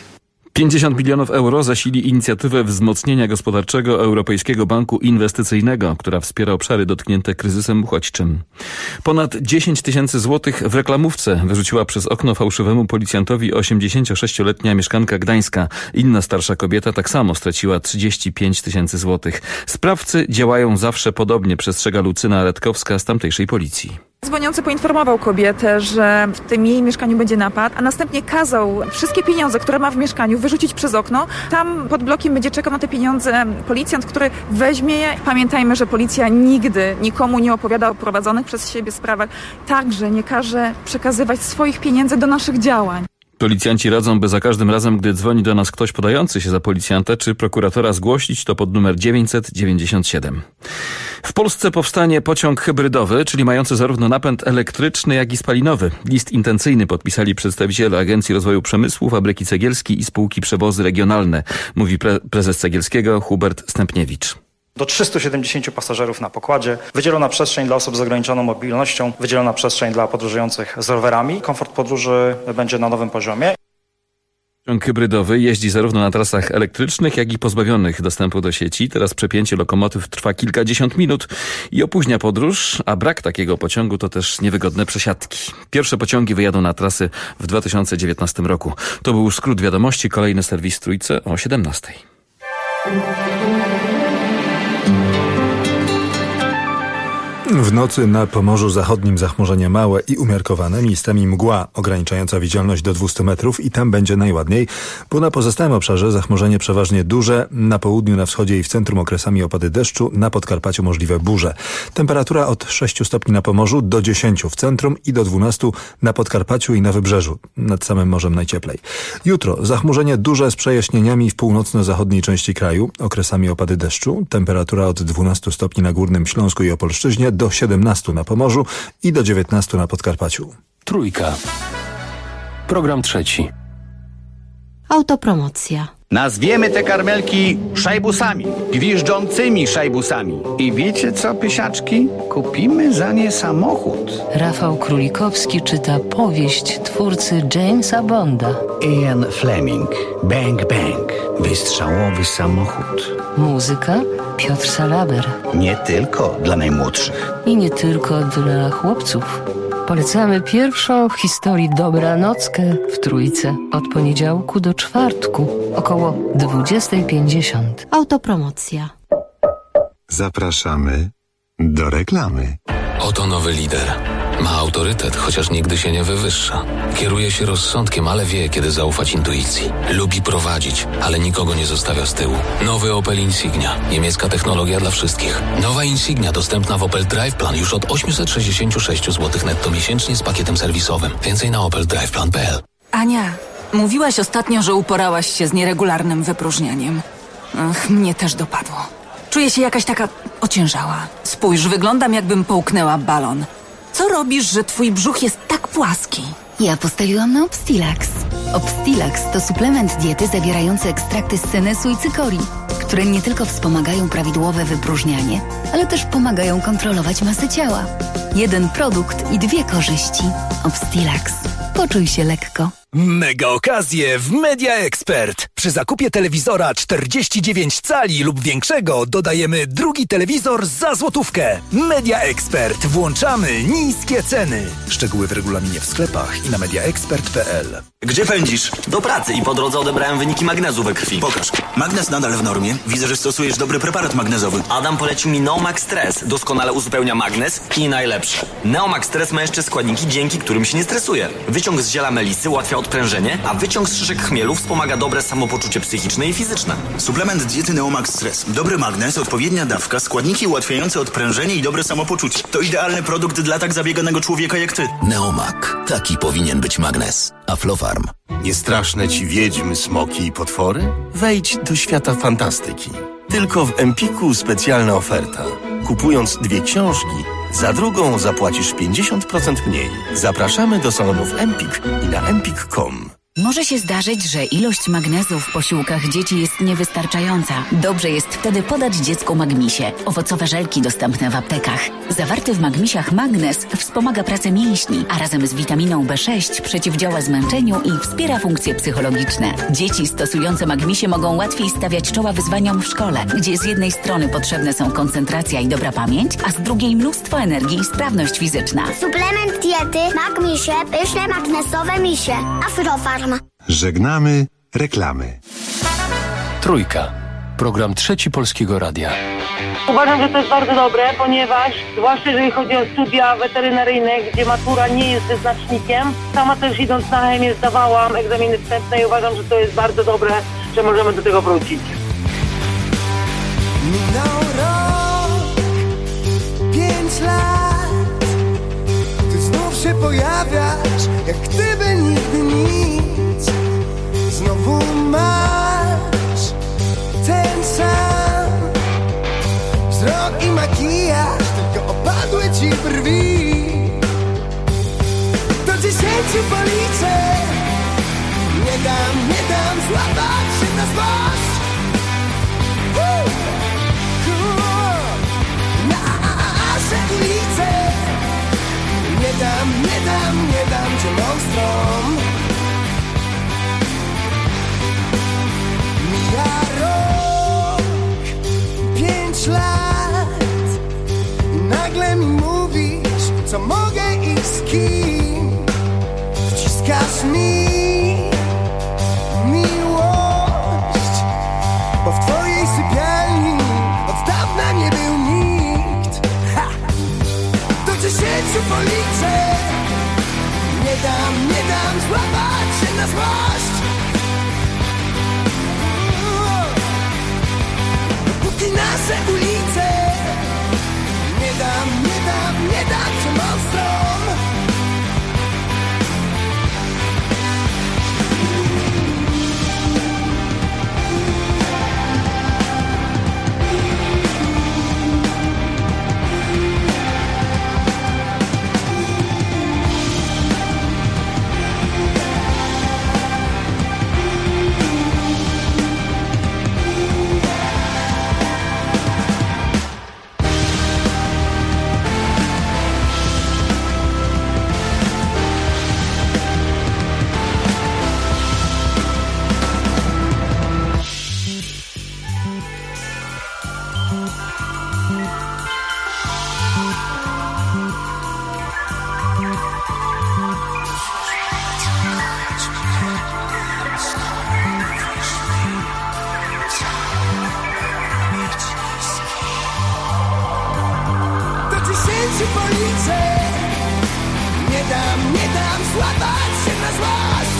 Speaker 12: 50 milionów euro zasili inicjatywę wzmocnienia gospodarczego Europejskiego Banku Inwestycyjnego, która wspiera obszary dotknięte kryzysem uchodźczym. Ponad 10 tysięcy złotych w reklamówce wyrzuciła przez okno fałszywemu policjantowi 86-letnia mieszkanka Gdańska. Inna starsza kobieta tak samo straciła 35 tysięcy złotych. Sprawcy działają zawsze podobnie, przestrzega Lucyna Redkowska z tamtejszej policji.
Speaker 21: Dzwoniący poinformował kobietę, że w tym jej mieszkaniu będzie napad, a następnie kazał wszystkie pieniądze, które ma w mieszkaniu, wyrzucić przez okno. Tam pod blokiem będzie czekał na te pieniądze policjant, który weźmie je. Pamiętajmy, że policja nigdy nikomu nie opowiada o prowadzonych przez siebie sprawach. Także nie każe przekazywać swoich pieniędzy do naszych działań.
Speaker 12: Policjanci radzą, by za każdym razem, gdy dzwoni do nas ktoś podający się za policjanta czy prokuratora, zgłosić to pod numer 997. W Polsce powstanie pociąg hybrydowy, czyli mający zarówno napęd elektryczny, jak i spalinowy. List intencyjny podpisali przedstawiciele Agencji Rozwoju Przemysłu, Fabryki Cegielskiej i spółki Przewozy Regionalne, mówi prezes Cegielskiego Hubert Stępniewicz.
Speaker 22: Do 370 pasażerów na pokładzie, wydzielona przestrzeń dla osób z ograniczoną mobilnością, wydzielona przestrzeń dla podróżujących z rowerami. Komfort podróży będzie na nowym poziomie.
Speaker 12: Pociąg hybrydowy jeździ zarówno na trasach elektrycznych, jak i pozbawionych dostępu do sieci. Teraz przepięcie lokomotyw trwa kilkadziesiąt minut i opóźnia podróż, a brak takiego pociągu to też niewygodne przesiadki. Pierwsze pociągi wyjadą na trasy w 2019 roku. To był skrót wiadomości. Kolejny serwis Trójce o 17:00.
Speaker 4: W nocy na Pomorzu Zachodnim zachmurzenie małe i umiarkowane, miejscami mgła ograniczająca widzialność do 200 metrów i tam będzie najładniej, bo na pozostałym obszarze zachmurzenie przeważnie duże, na południu, na wschodzie i w centrum okresami opady deszczu, na Podkarpaciu możliwe burze. Temperatura od 6 stopni na Pomorzu do 10 w centrum i do 12 na Podkarpaciu i na Wybrzeżu, nad samym morzem najcieplej. Jutro zachmurzenie duże z przejaśnieniami w północno-zachodniej części kraju, okresami opady deszczu, temperatura od 12 stopni na Górnym Śląsku i Opolszczyźnie do 17 na Pomorzu i do 19 na Podkarpaciu.
Speaker 17: Trójka. Program trzeci.
Speaker 23: Autopromocja.
Speaker 24: Nazwiemy te karmelki szajbusami, gwiżdżącymi szajbusami. I wiecie co, pysiaczki? Kupimy za nie samochód.
Speaker 16: Rafał Królikowski czyta powieść twórcy Jamesa Bonda.
Speaker 24: Ian Fleming. Bang Bang. Wystrzałowy samochód.
Speaker 16: Muzyka Piotr Salaber.
Speaker 24: Nie tylko dla najmłodszych.
Speaker 16: I nie tylko dla chłopców. Polecamy pierwszą w historii dobranockę w Trójce od poniedziałku do czwartku około 20:50.
Speaker 23: Autopromocja.
Speaker 25: Zapraszamy do reklamy.
Speaker 26: Oto nowy lider. Ma autorytet, chociaż nigdy się nie wywyższa. Kieruje się rozsądkiem, ale wie, kiedy zaufać intuicji. Lubi prowadzić, ale nikogo nie zostawia z tyłu. Nowy Opel Insignia. Niemiecka technologia dla wszystkich. Nowa Insignia dostępna w Opel Drive Plan już od 866 zł netto miesięcznie z pakietem serwisowym. Więcej na opeldriveplan.pl.
Speaker 30: Ania, mówiłaś ostatnio, że uporałaś się z nieregularnym wypróżnianiem. Ach, mnie też dopadło. Czuję się jakaś taka ociężała. Spójrz, wyglądam jakbym połknęła balon. Co robisz, że twój brzuch jest tak płaski?
Speaker 16: Ja postawiłam na Obstilax. Obstilax to suplement diety zawierający ekstrakty z senesu i cykorii, które nie tylko wspomagają prawidłowe wypróżnianie, ale też pomagają kontrolować masę ciała. Jeden produkt i 2 korzyści. Obstilax. Poczuj się lekko.
Speaker 1: Mega okazje w Media Expert. Przy zakupie telewizora 49 cali lub większego dodajemy drugi telewizor za złotówkę. Media Expert. Włączamy niskie ceny. Szczegóły w regulaminie w sklepach i na mediaexpert.pl.
Speaker 3: Gdzie pędzisz? Do pracy i po drodze odebrałem wyniki magnezu we krwi. Pokaż. Magnez nadal w normie. Widzę, że stosujesz dobry preparat magnezowy. Adam polecił mi Neomax Stress. Doskonale uzupełnia magnez i najlepsze. Neomax Stress ma jeszcze składniki, dzięki którym się nie stresuje. Wyciąg z ziela melisy ułatwia odprężenie, a wyciąg z szyszek chmielu wspomaga dobre samopoczucie psychiczne i fizyczne. Suplement diety Neomax Stress. Dobry magnez, odpowiednia dawka, składniki ułatwiające odprężenie i dobre samopoczucie. To idealny produkt dla tak zabieganego człowieka jak ty.
Speaker 6: Neomak. Taki powinien być magnez. Aflofarm.
Speaker 7: Nie straszne ci wiedźmy, smoki i potwory? Wejdź do świata fantastyki. Tylko w Empiku specjalna oferta. Kupując 2 książki, za drugą zapłacisz 50% mniej. Zapraszamy do salonów Empik i na empik.com.
Speaker 16: Może się zdarzyć, że ilość magnezu w posiłkach dzieci jest niewystarczająca. Dobrze jest wtedy podać dziecku Magmisie. Owocowe żelki dostępne w aptekach. Zawarty w Magmisiach magnez wspomaga pracę mięśni, a razem z witaminą B6 przeciwdziała zmęczeniu i wspiera funkcje psychologiczne. Dzieci stosujące Magmisie mogą łatwiej stawiać czoła wyzwaniom w szkole, gdzie z jednej strony potrzebne są koncentracja i dobra pamięć, a z drugiej mnóstwo energii i sprawność fizyczna.
Speaker 9: Suplement diety Magmisie, pyszne magnesowe misie. Aflofarm.
Speaker 25: Żegnamy reklamy.
Speaker 17: Trójka. Program Trzeci Polskiego Radia.
Speaker 10: Uważam, że to jest bardzo dobre, ponieważ zwłaszcza jeżeli chodzi o studia weterynaryjne, gdzie matura nie jest wyznacznikiem. Sama też idąc na chemię zdawałam egzaminy wstępne i uważam, że to jest bardzo dobre, że możemy do tego wrócić.
Speaker 14: Minął rok, 5 lat, ty znów się pojawiasz, jak gdyby nigdy nic. Znowu masz ten sam wzrok i makijaż, tylko opadły ci brwi. Do 10 policzę, nie dam złapać się na złość. Nasze ulice, nie dam cię monstrom. Mija rok, 5 lat i nagle mi mówisz, co mogę i z kim. Wciskasz mi miłość, bo w twojej sypialni od dawna nie był nikt. Ha! Do 10 policzę, nie dam złapać się na złość. Póki nasze ulice, nie dam cię monstrom. Nie dam złapać się na złość.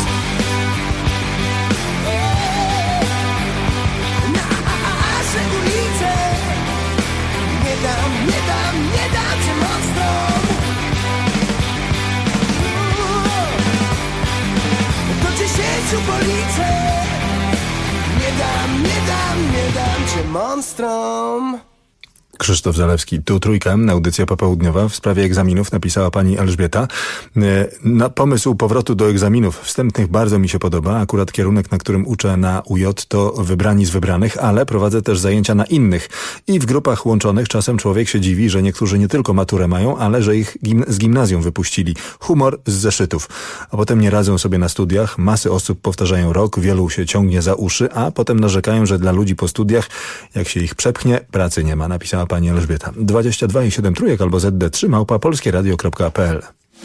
Speaker 14: Nasze ulice, nie dam cię monstrom. Do 10 policzę, nie dam cię monstrom.
Speaker 4: Krzysztof Zalewski. Tu Trójka, audycja popołudniowa. W sprawie egzaminów napisała pani Elżbieta. Na pomysł powrotu do egzaminów wstępnych bardzo mi się podoba. Akurat kierunek, na którym uczę na UJ, to wybrani z wybranych, ale prowadzę też zajęcia na innych. I w grupach łączonych czasem człowiek się dziwi, że niektórzy nie tylko maturę mają, ale że ich z gimnazjum wypuścili. Humor z zeszytów. A potem nie radzą sobie na studiach. Masy osób powtarzają rok, wielu się ciągnie za uszy, a potem narzekają, że dla ludzi po studiach, jak się ich przepchnie, pracy nie ma, napisała pani Elżbieta. 22 i 7 trójek albo zd3@polskieradio.pl.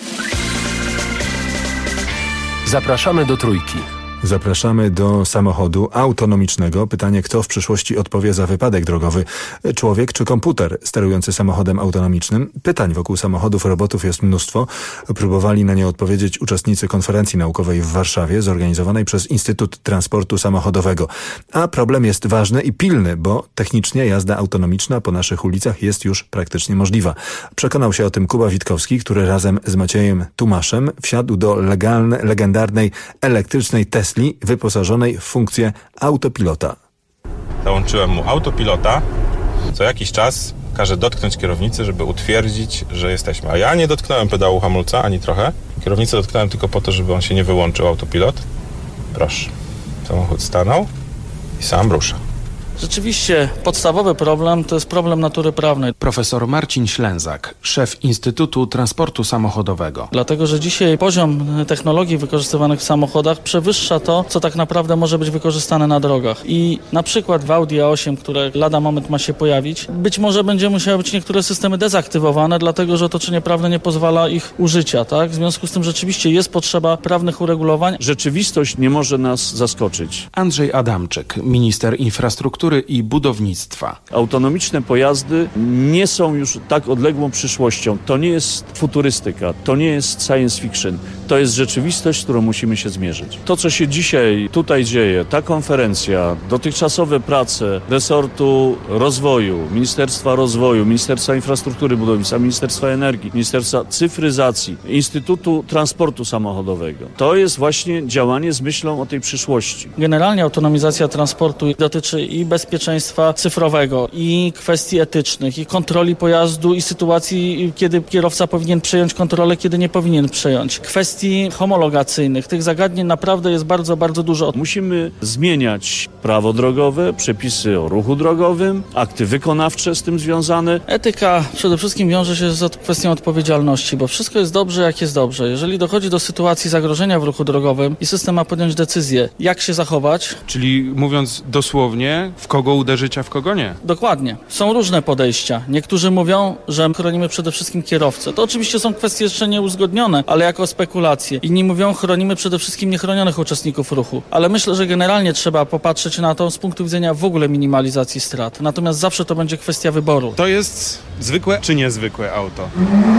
Speaker 17: Zapraszamy do Trójki.
Speaker 4: Zapraszamy do samochodu autonomicznego. Pytanie, kto w przyszłości odpowie za wypadek drogowy? Człowiek czy komputer sterujący samochodem autonomicznym? Pytań wokół samochodów, robotów jest mnóstwo. Próbowali na nie odpowiedzieć uczestnicy konferencji naukowej w Warszawie zorganizowanej przez Instytut Transportu Samochodowego. A problem jest ważny i pilny, bo technicznie jazda autonomiczna po naszych ulicach jest już praktycznie możliwa. Przekonał się o tym Kuba Witkowski, który razem z Maciejem Tumaszem wsiadł do legendarnej elektrycznej Tesli wyposażonej w funkcję autopilota.
Speaker 2: Załączyłem mu autopilota. Co jakiś czas każę dotknąć kierownicy, żeby utwierdzić, że jesteśmy. A ja nie dotknąłem pedału hamulca ani trochę. Kierownicę dotknąłem tylko po to, żeby on się nie wyłączył, autopilot. Proszę. Samochód stanął i sam rusza.
Speaker 5: Rzeczywiście podstawowy problem to jest problem natury prawnej.
Speaker 8: Profesor Marcin Ślęzak, szef Instytutu Transportu Samochodowego.
Speaker 5: Dlatego, że dzisiaj poziom technologii wykorzystywanych w samochodach przewyższa to, co tak naprawdę może być wykorzystane na drogach. I na przykład w Audi A8, które lada moment ma się pojawić, być może będzie musiały być niektóre systemy dezaktywowane, dlatego, że otoczenie prawne nie pozwala ich użycia, tak? W związku z tym rzeczywiście jest potrzeba prawnych uregulowań.
Speaker 18: Rzeczywistość nie może nas zaskoczyć.
Speaker 17: Andrzej Adamczyk, minister infrastruktury i budownictwa.
Speaker 18: Autonomiczne pojazdy nie są już tak odległą przyszłością. To nie jest futurystyka, to nie jest science fiction. To jest rzeczywistość, z którą musimy się zmierzyć. To, co się dzisiaj tutaj dzieje, ta konferencja, dotychczasowe prace resortu rozwoju, Ministerstwa Rozwoju, Ministerstwa Infrastruktury Budownictwa, Ministerstwa Energii, Ministerstwa Cyfryzacji, Instytutu Transportu Samochodowego. To jest właśnie działanie z myślą o tej przyszłości.
Speaker 5: Generalnie autonomizacja transportu dotyczy i bezpieczeństwa cyfrowego, i kwestii etycznych, i kontroli pojazdu, i sytuacji, kiedy kierowca powinien przejąć kontrolę, kiedy nie powinien przejąć. Kwestii homologacyjnych. Tych zagadnień naprawdę jest bardzo, bardzo dużo.
Speaker 18: Musimy zmieniać prawo drogowe, przepisy o ruchu drogowym, akty wykonawcze z tym związane.
Speaker 5: Etyka przede wszystkim wiąże się z kwestią odpowiedzialności, bo wszystko jest dobrze, jak jest dobrze. Jeżeli dochodzi do sytuacji zagrożenia w ruchu drogowym i system ma podjąć decyzję, jak się zachować.
Speaker 19: Czyli mówiąc dosłownie, w kogo uderzyć, a w kogo nie.
Speaker 5: Dokładnie. Są różne podejścia. Niektórzy mówią, że chronimy przede wszystkim kierowcę. To oczywiście są kwestie jeszcze nieuzgodnione, ale jako spekulacje. Inni mówią, chronimy przede wszystkim niechronionych uczestników ruchu. Ale myślę, że generalnie trzeba popatrzeć na to z punktu widzenia w ogóle minimalizacji strat. Natomiast zawsze to będzie kwestia wyboru.
Speaker 19: To jest zwykłe czy niezwykłe auto?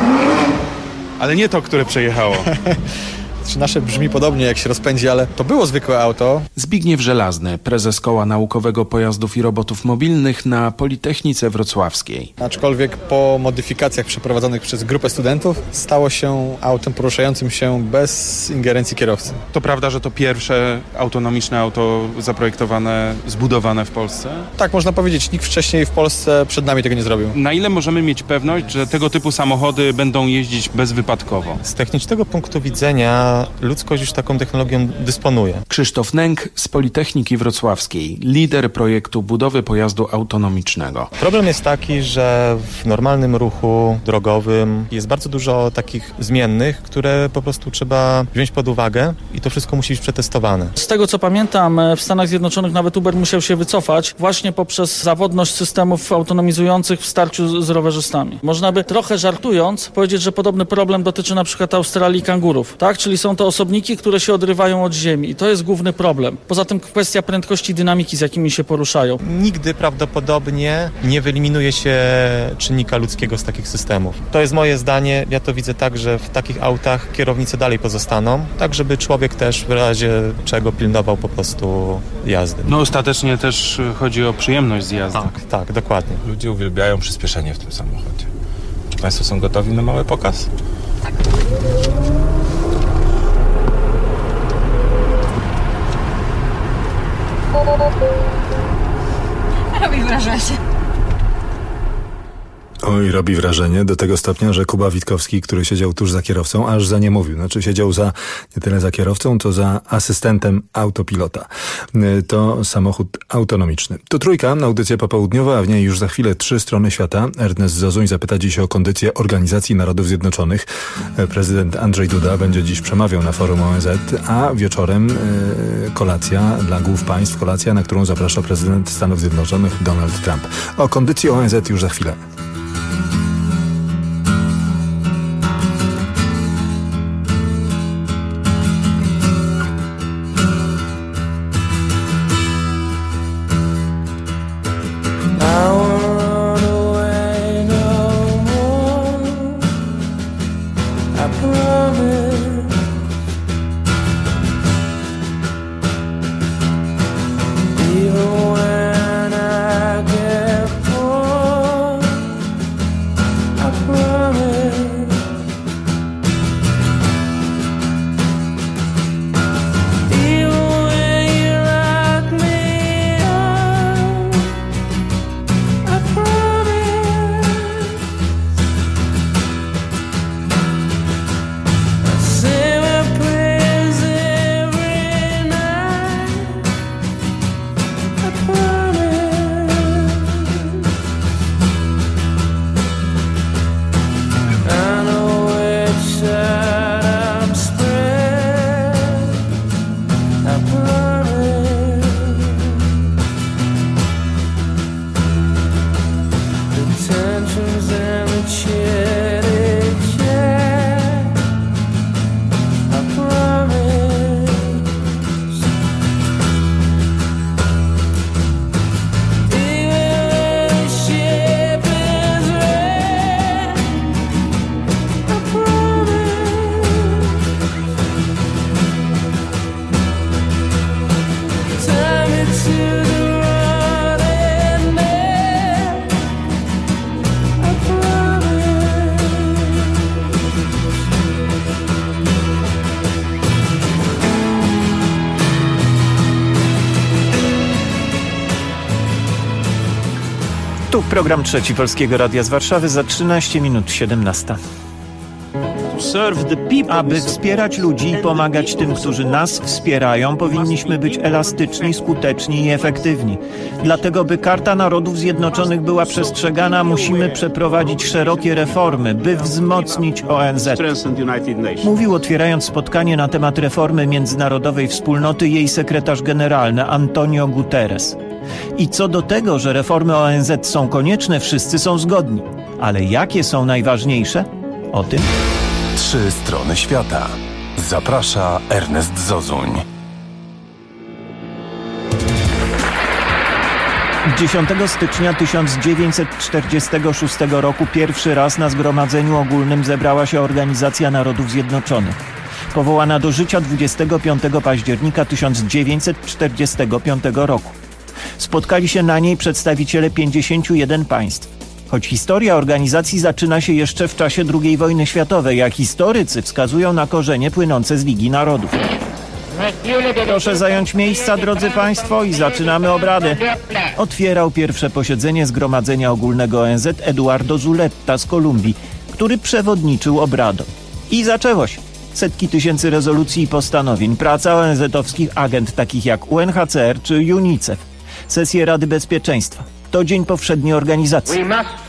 Speaker 19: Ale nie to, które przejechało.
Speaker 20: Nasze brzmi podobnie, jak się rozpędzi, ale to było zwykłe auto.
Speaker 17: Zbigniew Żelazny, prezes Koła Naukowego Pojazdów i Robotów Mobilnych na Politechnice Wrocławskiej.
Speaker 20: Aczkolwiek po modyfikacjach przeprowadzonych przez grupę studentów stało się autem poruszającym się bez ingerencji kierowcy.
Speaker 19: To prawda, że to pierwsze autonomiczne auto zaprojektowane, zbudowane w Polsce?
Speaker 20: Tak, można powiedzieć. Nikt wcześniej w Polsce przed nami tego nie zrobił.
Speaker 19: Na ile możemy mieć pewność, że tego typu samochody będą jeździć bezwypadkowo?
Speaker 23: Z technicznego punktu widzenia ludzkość już taką technologią dysponuje.
Speaker 17: Krzysztof Nęk z Politechniki Wrocławskiej, lider projektu budowy pojazdu autonomicznego.
Speaker 23: Problem jest taki, że w normalnym ruchu drogowym jest bardzo dużo takich zmiennych, które po prostu trzeba wziąć pod uwagę i to wszystko musi być przetestowane.
Speaker 5: Z tego co pamiętam, w Stanach Zjednoczonych nawet Uber musiał się wycofać właśnie poprzez zawodność systemów autonomizujących w starciu z rowerzystami. Można by trochę żartując powiedzieć, że podobny problem dotyczy na przykład Australii i kangurów, tak? Czyli są to osobniki, które się odrywają od ziemi i to jest główny problem. Poza tym kwestia prędkości i dynamiki, z jakimi się poruszają.
Speaker 23: Nigdy prawdopodobnie nie wyeliminuje się czynnika ludzkiego z takich systemów. To jest moje zdanie. Ja to widzę tak, że w takich autach kierownice dalej pozostaną, tak żeby człowiek też w razie czego pilnował po prostu jazdy.
Speaker 19: No ostatecznie też chodzi o przyjemność z jazdy.
Speaker 23: Tak, dokładnie.
Speaker 2: Ludzie uwielbiają przyspieszenie w tym samochodzie. Czy Państwo są gotowi na mały pokaz? Tak.
Speaker 27: Robi wrażenie.
Speaker 4: Oj, robi wrażenie do tego stopnia, że Kuba Witkowski, który siedział tuż za kierowcą, aż za nie mówił. Znaczy siedział nie tyle za kierowcą, to za asystentem autopilota. To samochód autonomiczny. To Trójka, audycja popołudniowa, a w niej już za chwilę 3 strony świata. Ernest Zozuń zapyta dziś o kondycję Organizacji Narodów Zjednoczonych. Prezydent Andrzej Duda będzie dziś przemawiał na forum ONZ, a wieczorem kolacja dla głów państw, kolacja, na którą zaprasza prezydent Stanów Zjednoczonych Donald Trump. O kondycji ONZ już za chwilę.
Speaker 11: Tu program trzeci Polskiego Radia z Warszawy za 13 minut 17. Aby wspierać ludzi i pomagać tym, którzy nas wspierają, powinniśmy być elastyczni, skuteczni i efektywni. Dlatego, by Karta Narodów Zjednoczonych była przestrzegana, musimy przeprowadzić szerokie reformy, by wzmocnić ONZ. Mówił, otwierając spotkanie na temat reformy międzynarodowej wspólnoty, jej sekretarz generalny Antonio Guterres. I co do tego, że reformy ONZ są konieczne, wszyscy są zgodni. Ale jakie są najważniejsze? O tym
Speaker 12: 3 strony świata. Zaprasza Ernest Zozuń.
Speaker 11: 10 stycznia 1946 roku pierwszy raz na Zgromadzeniu Ogólnym zebrała się Organizacja Narodów Zjednoczonych. Powołana do życia 25 października 1945 roku. Spotkali się na niej przedstawiciele 51 państw. Choć historia organizacji zaczyna się jeszcze w czasie II wojny światowej, a historycy wskazują na korzenie płynące z Ligi Narodów. Proszę zająć miejsca, drodzy Państwo, i zaczynamy obrady. Otwierał pierwsze posiedzenie Zgromadzenia Ogólnego ONZ Eduardo Zuletta z Kolumbii, który przewodniczył obradom. I zaczęło się. Setki tysięcy rezolucji i postanowień, praca ONZ-owskich agent takich jak UNHCR czy UNICEF, sesje Rady Bezpieczeństwa. To dzień powszedni organizacji.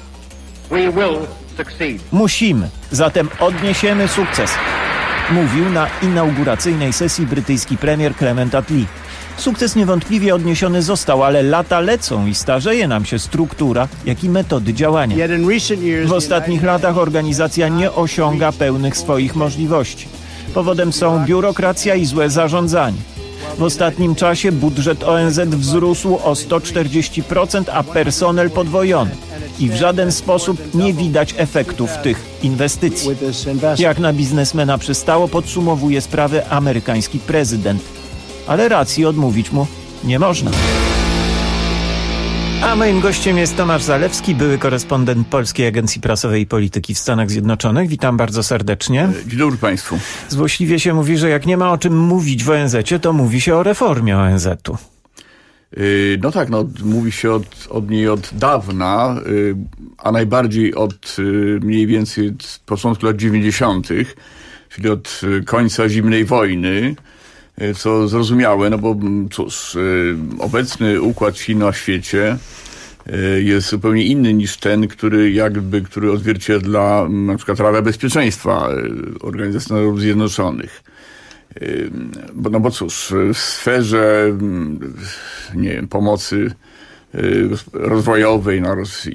Speaker 11: Musimy, zatem odniesiemy sukces. Mówił na inauguracyjnej sesji brytyjski premier Clement Attlee. Sukces niewątpliwie odniesiony został, ale lata lecą i starzeje nam się struktura, jak i metody działania. W ostatnich latach organizacja nie osiąga pełnych swoich możliwości. Powodem są biurokracja i złe zarządzanie. W ostatnim czasie budżet ONZ wzrósł o 140%, a personel podwojony. I w żaden sposób nie widać efektów tych inwestycji. Jak na biznesmena przystało, podsumowuje sprawę amerykański prezydent. Ale racji odmówić mu nie można. A moim gościem jest Tomasz Zalewski, były korespondent Polskiej Agencji Prasowej i Polityki w Stanach Zjednoczonych. Witam bardzo serdecznie.
Speaker 13: Dzień dobry Państwu.
Speaker 11: Złośliwie się mówi, że jak nie ma o czym mówić w ONZ-cie, to mówi się o reformie ONZ-u.
Speaker 13: No tak, mówi się od niej od dawna, a najbardziej od mniej więcej początku lat 90., czyli od końca zimnej wojny, co zrozumiałe, no bo cóż, obecny układ sił na świecie jest zupełnie inny niż ten, który odzwierciedla na przykład Rada Bezpieczeństwa Organizacji Narodów Zjednoczonych. Bo cóż, w sferze, nie wiem, pomocy rozwojowej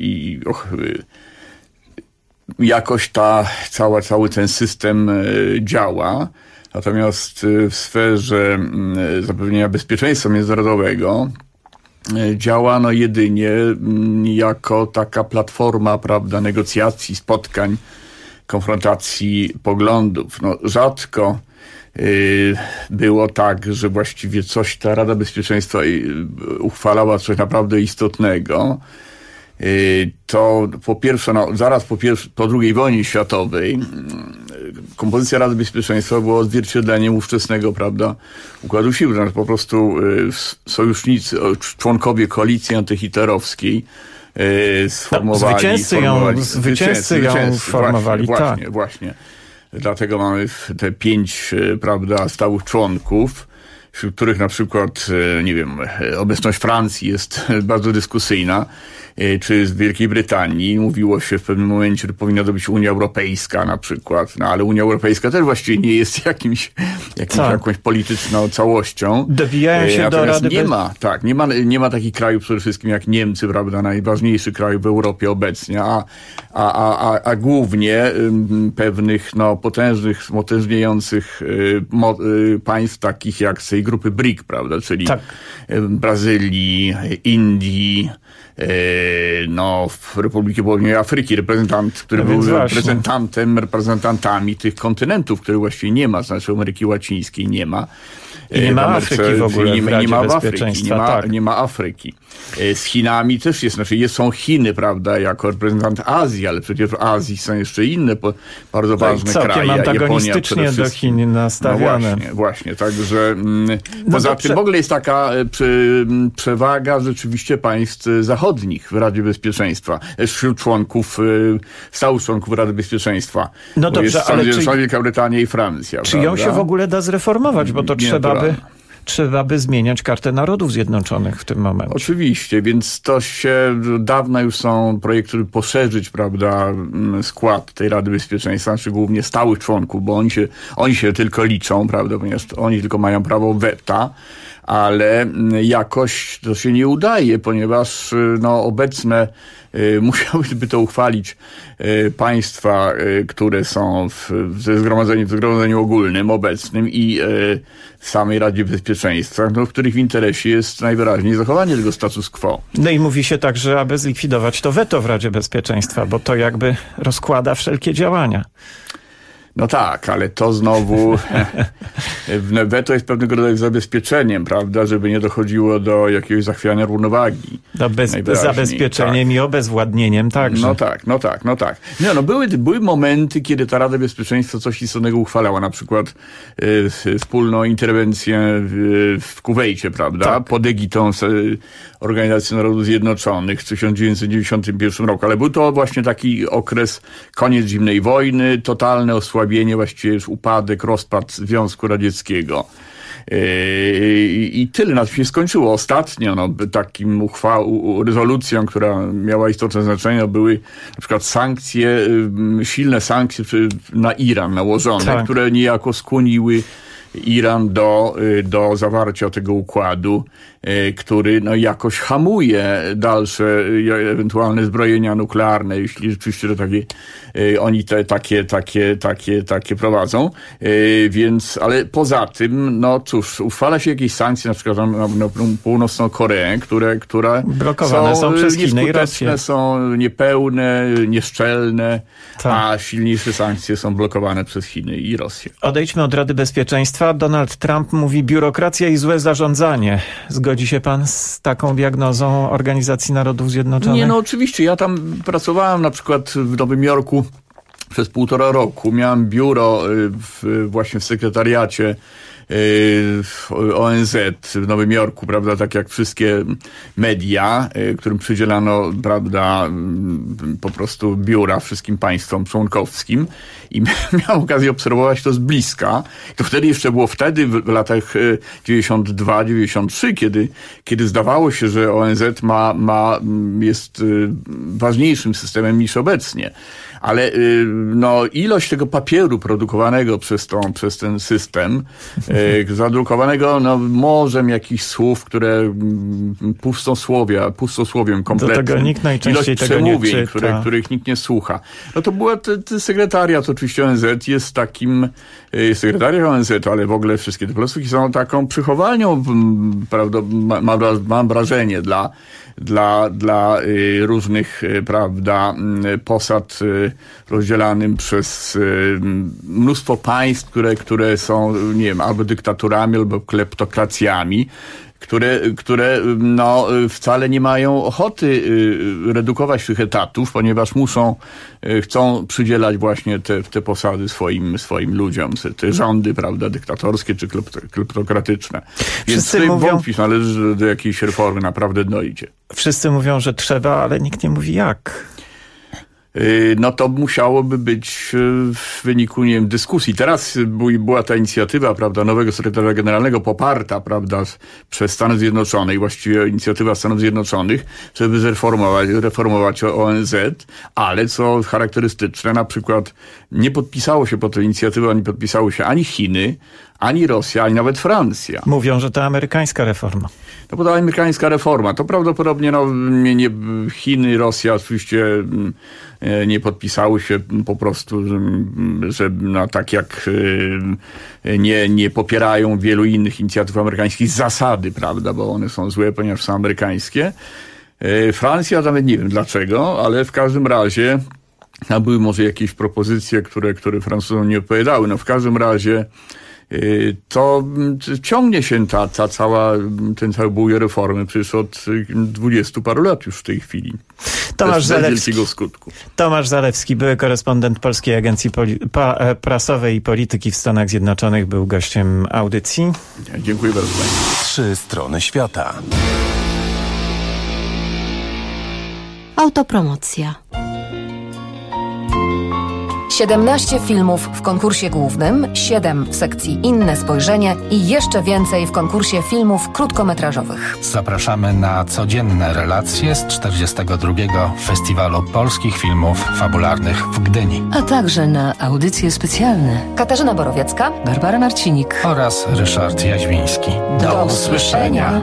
Speaker 13: jakoś cały ten system działa. Natomiast w sferze zapewnienia bezpieczeństwa międzynarodowego działa jedynie jako taka platforma, prawda, negocjacji, spotkań, konfrontacji poglądów. Rzadko było tak, że właściwie ta Rada Bezpieczeństwa uchwalała coś naprawdę istotnego. To po pierwsze, zaraz po II wojnie światowej kompozycja Rady Bezpieczeństwa była odzwierciedleniem ówczesnego, prawda, układu sił. Po prostu sojusznicy, członkowie koalicji antyhitlerowskiej sformowali...
Speaker 11: Zwycięzcy ją formowali,
Speaker 13: Właśnie. Dlatego mamy te 5, prawda, stałych członków, wśród których na przykład, nie wiem, obecność Francji jest bardzo dyskusyjna, czy z Wielkiej Brytanii. Mówiło się w pewnym momencie, że powinna to być Unia Europejska na przykład, ale Unia Europejska też właściwie nie jest jakąś polityczną całością.
Speaker 11: Dobijają się do Rady...
Speaker 13: Nie ma takich krajów przede wszystkim jak Niemcy, prawda, najważniejszy kraj w Europie obecnie, a głównie pewnych potężnych, potężniejących państw takich jak z tej grupy BRIC, prawda, czyli Brazylii, Indii, w Republice Południowej Afryki, który był reprezentantami tych kontynentów, które właściwie nie ma, znaczy Ameryki Łacińskiej nie ma.
Speaker 11: I nie ma Afryki w ogóle w Radzie Bezpieczeństwa.
Speaker 13: Nie ma Afryki. Z Chinami też są Chiny, prawda, jako reprezentant Azji, ale przecież w Azji są jeszcze inne bardzo ważne kraje.
Speaker 11: Całkiem antagonistycznie do Chin nastawione.
Speaker 13: Właśnie. Także poza tym w ogóle jest taka przewaga rzeczywiście państw zachodnich w Radzie Bezpieczeństwa, wśród stałych członków Rady Bezpieczeństwa.
Speaker 11: No dobrze, ale
Speaker 13: Wielka Brytania i Francja.
Speaker 11: Czy ją się w ogóle da zreformować, bo to trzeba by zmieniać Kartę Narodów Zjednoczonych w tym momencie.
Speaker 13: Oczywiście, więc dawno już są projekty, żeby poszerzyć, prawda, skład tej Rady Bezpieczeństwa, znaczy głównie stałych członków, bo oni się tylko liczą, prawda, ponieważ oni tylko mają prawo weta, ale jakoś to się nie udaje, ponieważ obecne musiałyby to uchwalić państwa, które są w Zgromadzeniu Ogólnym obecnym i w samej Radzie Bezpieczeństwa, w których w interesie jest najwyraźniej zachowanie tego status quo.
Speaker 11: No i mówi się także, aby zlikwidować to weto w Radzie Bezpieczeństwa, bo to jakby rozkłada wszelkie działania.
Speaker 13: No tak, ale to znowu weto jest pewnego rodzaju zabezpieczeniem, prawda, żeby nie dochodziło do jakiegoś zachwiania równowagi.
Speaker 11: Zabezpieczeniem i obezwładnieniem także.
Speaker 13: No tak. Były momenty, kiedy ta Rada Bezpieczeństwa coś istotnego uchwalała, na przykład wspólną interwencję w Kuwejcie, prawda, pod egitą Organizacji Narodów Zjednoczonych w 1991 roku, ale był to właśnie taki okres, koniec zimnej wojny, totalne osłabienie, właściwie już upadek, rozpad Związku Radzieckiego. I tyle na tym się skończyło. Ostatnio takim rezolucją, która miała istotne znaczenie, były na przykład silne sankcje na Iran nałożone, które niejako skłoniły Iran do zawarcia tego układu, który jakoś hamuje dalsze ewentualne zbrojenia nuklearne, jeśli rzeczywiście oni takie prowadzą. Ale poza tym, uchwala się jakieś sankcje, na przykład na Północną Koreę, które
Speaker 11: blokowane są przez Chiny i Rosję.
Speaker 13: Są niepełne, nieszczelne, a silniejsze sankcje są blokowane przez Chiny i Rosję.
Speaker 11: Odejdźmy od Rady Bezpieczeństwa. Donald Trump mówi biurokracja i złe zarządzanie. Zgodzi się pan z taką diagnozą Organizacji Narodów Zjednoczonych?
Speaker 13: Nie, oczywiście. Ja tam pracowałem na przykład w Nowym Jorku przez 1,5 roku. Miałem biuro właśnie w sekretariacie ONZ w Nowym Jorku, prawda, tak jak wszystkie media, którym przydzielano, prawda, po prostu biura wszystkim państwom członkowskim i miałem okazję obserwować to z bliska. To wtedy jeszcze było w latach 92-93, kiedy zdawało się, że ONZ jest ważniejszym systemem niż obecnie. Ale ilość tego papieru produkowanego przez ten system, zadrukowanego morzem jakichś słów, które pustosłowiem kompletnie.
Speaker 11: Do tego nikt najczęściej
Speaker 13: ilość
Speaker 11: tego nie
Speaker 13: przemówień,
Speaker 11: czyta.
Speaker 13: których nikt nie słucha. No to była sekretariat oczywiście ONZ jest takim, sekretariat ONZ, ale w ogóle wszystkie te placówki są taką przychowalnią, prawda, mam wrażenie, dla różnych, prawda, posad rozdzielanym przez mnóstwo państw, które są, nie wiem, albo dyktaturami, albo kleptokracjami, które wcale nie mają ochoty redukować tych etatów, ponieważ chcą przydzielać właśnie te posady swoim ludziom, te rządy, prawda, dyktatorskie czy kleptokratyczne. Więc tutaj wątpić należy, że do jakiejś reformy naprawdę dojdzie.
Speaker 11: Wszyscy mówią, że trzeba, ale nikt nie mówi jak.
Speaker 13: No to musiałoby być w wyniku, nie wiem, dyskusji. Teraz była ta inicjatywa, prawda, nowego sekretarza generalnego poparta, prawda, przez Stany Zjednoczone i właściwie inicjatywa Stanów Zjednoczonych, żeby reformować ONZ, ale co charakterystyczne, na przykład nie podpisało się pod tą inicjatywą, nie podpisały się ani Chiny, ani Rosja, ani nawet Francja.
Speaker 11: Mówią, że to amerykańska reforma.
Speaker 13: No bo to amerykańska reforma. To prawdopodobnie Chiny, Rosja oczywiście nie podpisały się po prostu, że tak jak nie popierają wielu innych inicjatyw amerykańskich z zasady, prawda, bo one są złe, ponieważ są amerykańskie. Francja, nawet nie wiem dlaczego, ale w każdym razie były może jakieś propozycje, które Francuzom nie odpowiadały. No w każdym razie to ciągnie się ten cały bój reformy przecież od 20 paru lat już w tej chwili.
Speaker 11: Tomasz
Speaker 13: bez wielkiego skutku.
Speaker 11: Tomasz Zalewski, były korespondent Polskiej Agencji Prasowej i Polityki w Stanach Zjednoczonych, był gościem audycji.
Speaker 13: Dziękuję bardzo.
Speaker 12: 3 strony świata.
Speaker 1: Autopromocja.
Speaker 15: 17 filmów w konkursie głównym, 7 w sekcji Inne spojrzenie i jeszcze więcej w konkursie filmów krótkometrażowych.
Speaker 21: Zapraszamy na codzienne relacje z 42. Festiwalu Polskich Filmów Fabularnych w Gdyni.
Speaker 15: A także na audycje specjalne. Katarzyna Borowiecka, Barbara Marcinik
Speaker 21: oraz Ryszard Jaźwiński.
Speaker 15: Do usłyszenia.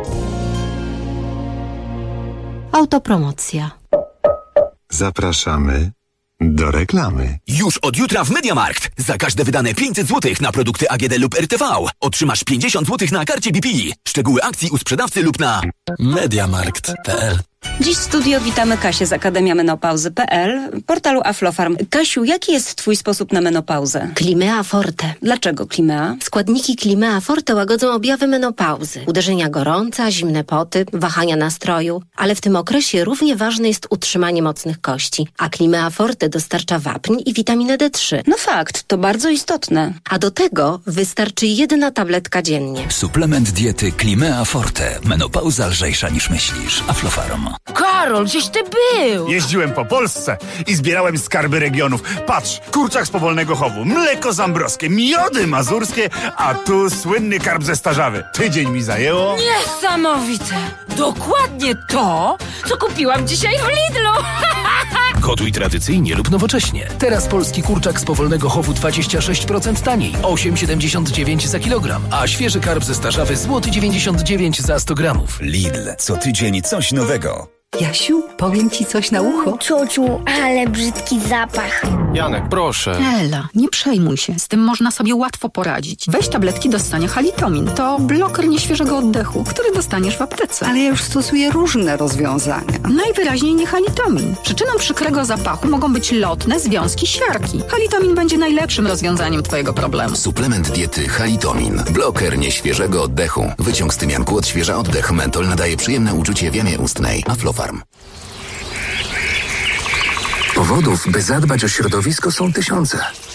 Speaker 1: Autopromocja.
Speaker 25: Zapraszamy do reklamy.
Speaker 6: Już od jutra w MediaMarkt. Za każde wydane 500 zł na produkty AGD lub RTV otrzymasz 50 zł na karcie BP. Szczegóły akcji u sprzedawcy lub na MediaMarkt.pl.
Speaker 1: Dziś w studio witamy Kasię z Akademia Menopauzy.pl, portalu Aflofarm. Kasiu, jaki jest twój sposób na menopauzę?
Speaker 22: Climea Forte.
Speaker 1: Dlaczego Climea?
Speaker 22: Składniki Climea Forte łagodzą objawy menopauzy. Uderzenia gorąca, zimne poty, wahania nastroju. Ale w tym okresie równie ważne jest utrzymanie mocnych kości. A Climea Forte dostarcza wapń i witaminę D3.
Speaker 1: No fakt, to bardzo istotne.
Speaker 22: A do tego wystarczy 1 tabletka dziennie.
Speaker 6: Suplement diety Climea Forte. Menopauza lżejsza niż myślisz. Aflofarm.
Speaker 24: Karol, gdzieś ty był?
Speaker 26: Jeździłem po Polsce i zbierałem skarby regionów. Patrz, kurczak z powolnego chowu, mleko zambrowskie, miody mazurskie, a tu słynny karp ze Starzawy. Tydzień mi zajęło.
Speaker 24: Niesamowite! Dokładnie to, co kupiłam dzisiaj w Lidlu.
Speaker 6: Gotuj tradycyjnie lub nowocześnie. Teraz polski kurczak z powolnego chowu 26% taniej. 8,79 za kilogram. A świeży karp ze Starzawy złoty 99 za 100 gramów. Lidl. Co tydzień coś nowego.
Speaker 16: Jasiu, powiem ci coś na ucho.
Speaker 9: Ciociu, ale brzydki zapach.
Speaker 19: Janek, proszę.
Speaker 16: Ela, nie przejmuj się. Z tym można sobie łatwo poradzić. Weź tabletki dostania Halitomin. To bloker nieświeżego oddechu, który dostaniesz w aptece.
Speaker 27: Ale ja już stosuję różne rozwiązania.
Speaker 16: Najwyraźniej nie Halitomin. Przyczyną przykrego zapachu mogą być lotne związki siarki. Halitomin będzie najlepszym rozwiązaniem twojego problemu.
Speaker 6: Suplement diety Halitomin. Bloker nieświeżego oddechu. Wyciąg z tymianku odświeża oddech. Mentol nadaje przyjemne uczucie w jamie ustnej. Aflofarm. Powodów, by zadbać o środowisko, są tysiące.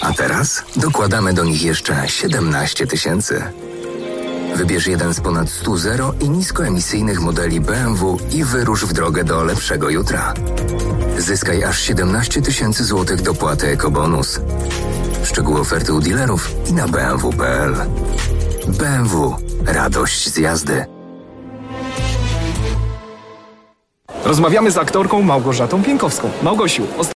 Speaker 3: A teraz dokładamy do nich jeszcze 17 000. Wybierz jeden z ponad 100 zero i niskoemisyjnych modeli BMW i wyrusz w drogę do lepszego jutra. Zyskaj aż 17 000 złotych dopłaty ekobonus. Szczegóły oferty u dealerów i na bmw.pl. BMW. Radość z jazdy.
Speaker 7: Rozmawiamy z aktorką Małgorzatą Pienkowską. Małgosiu,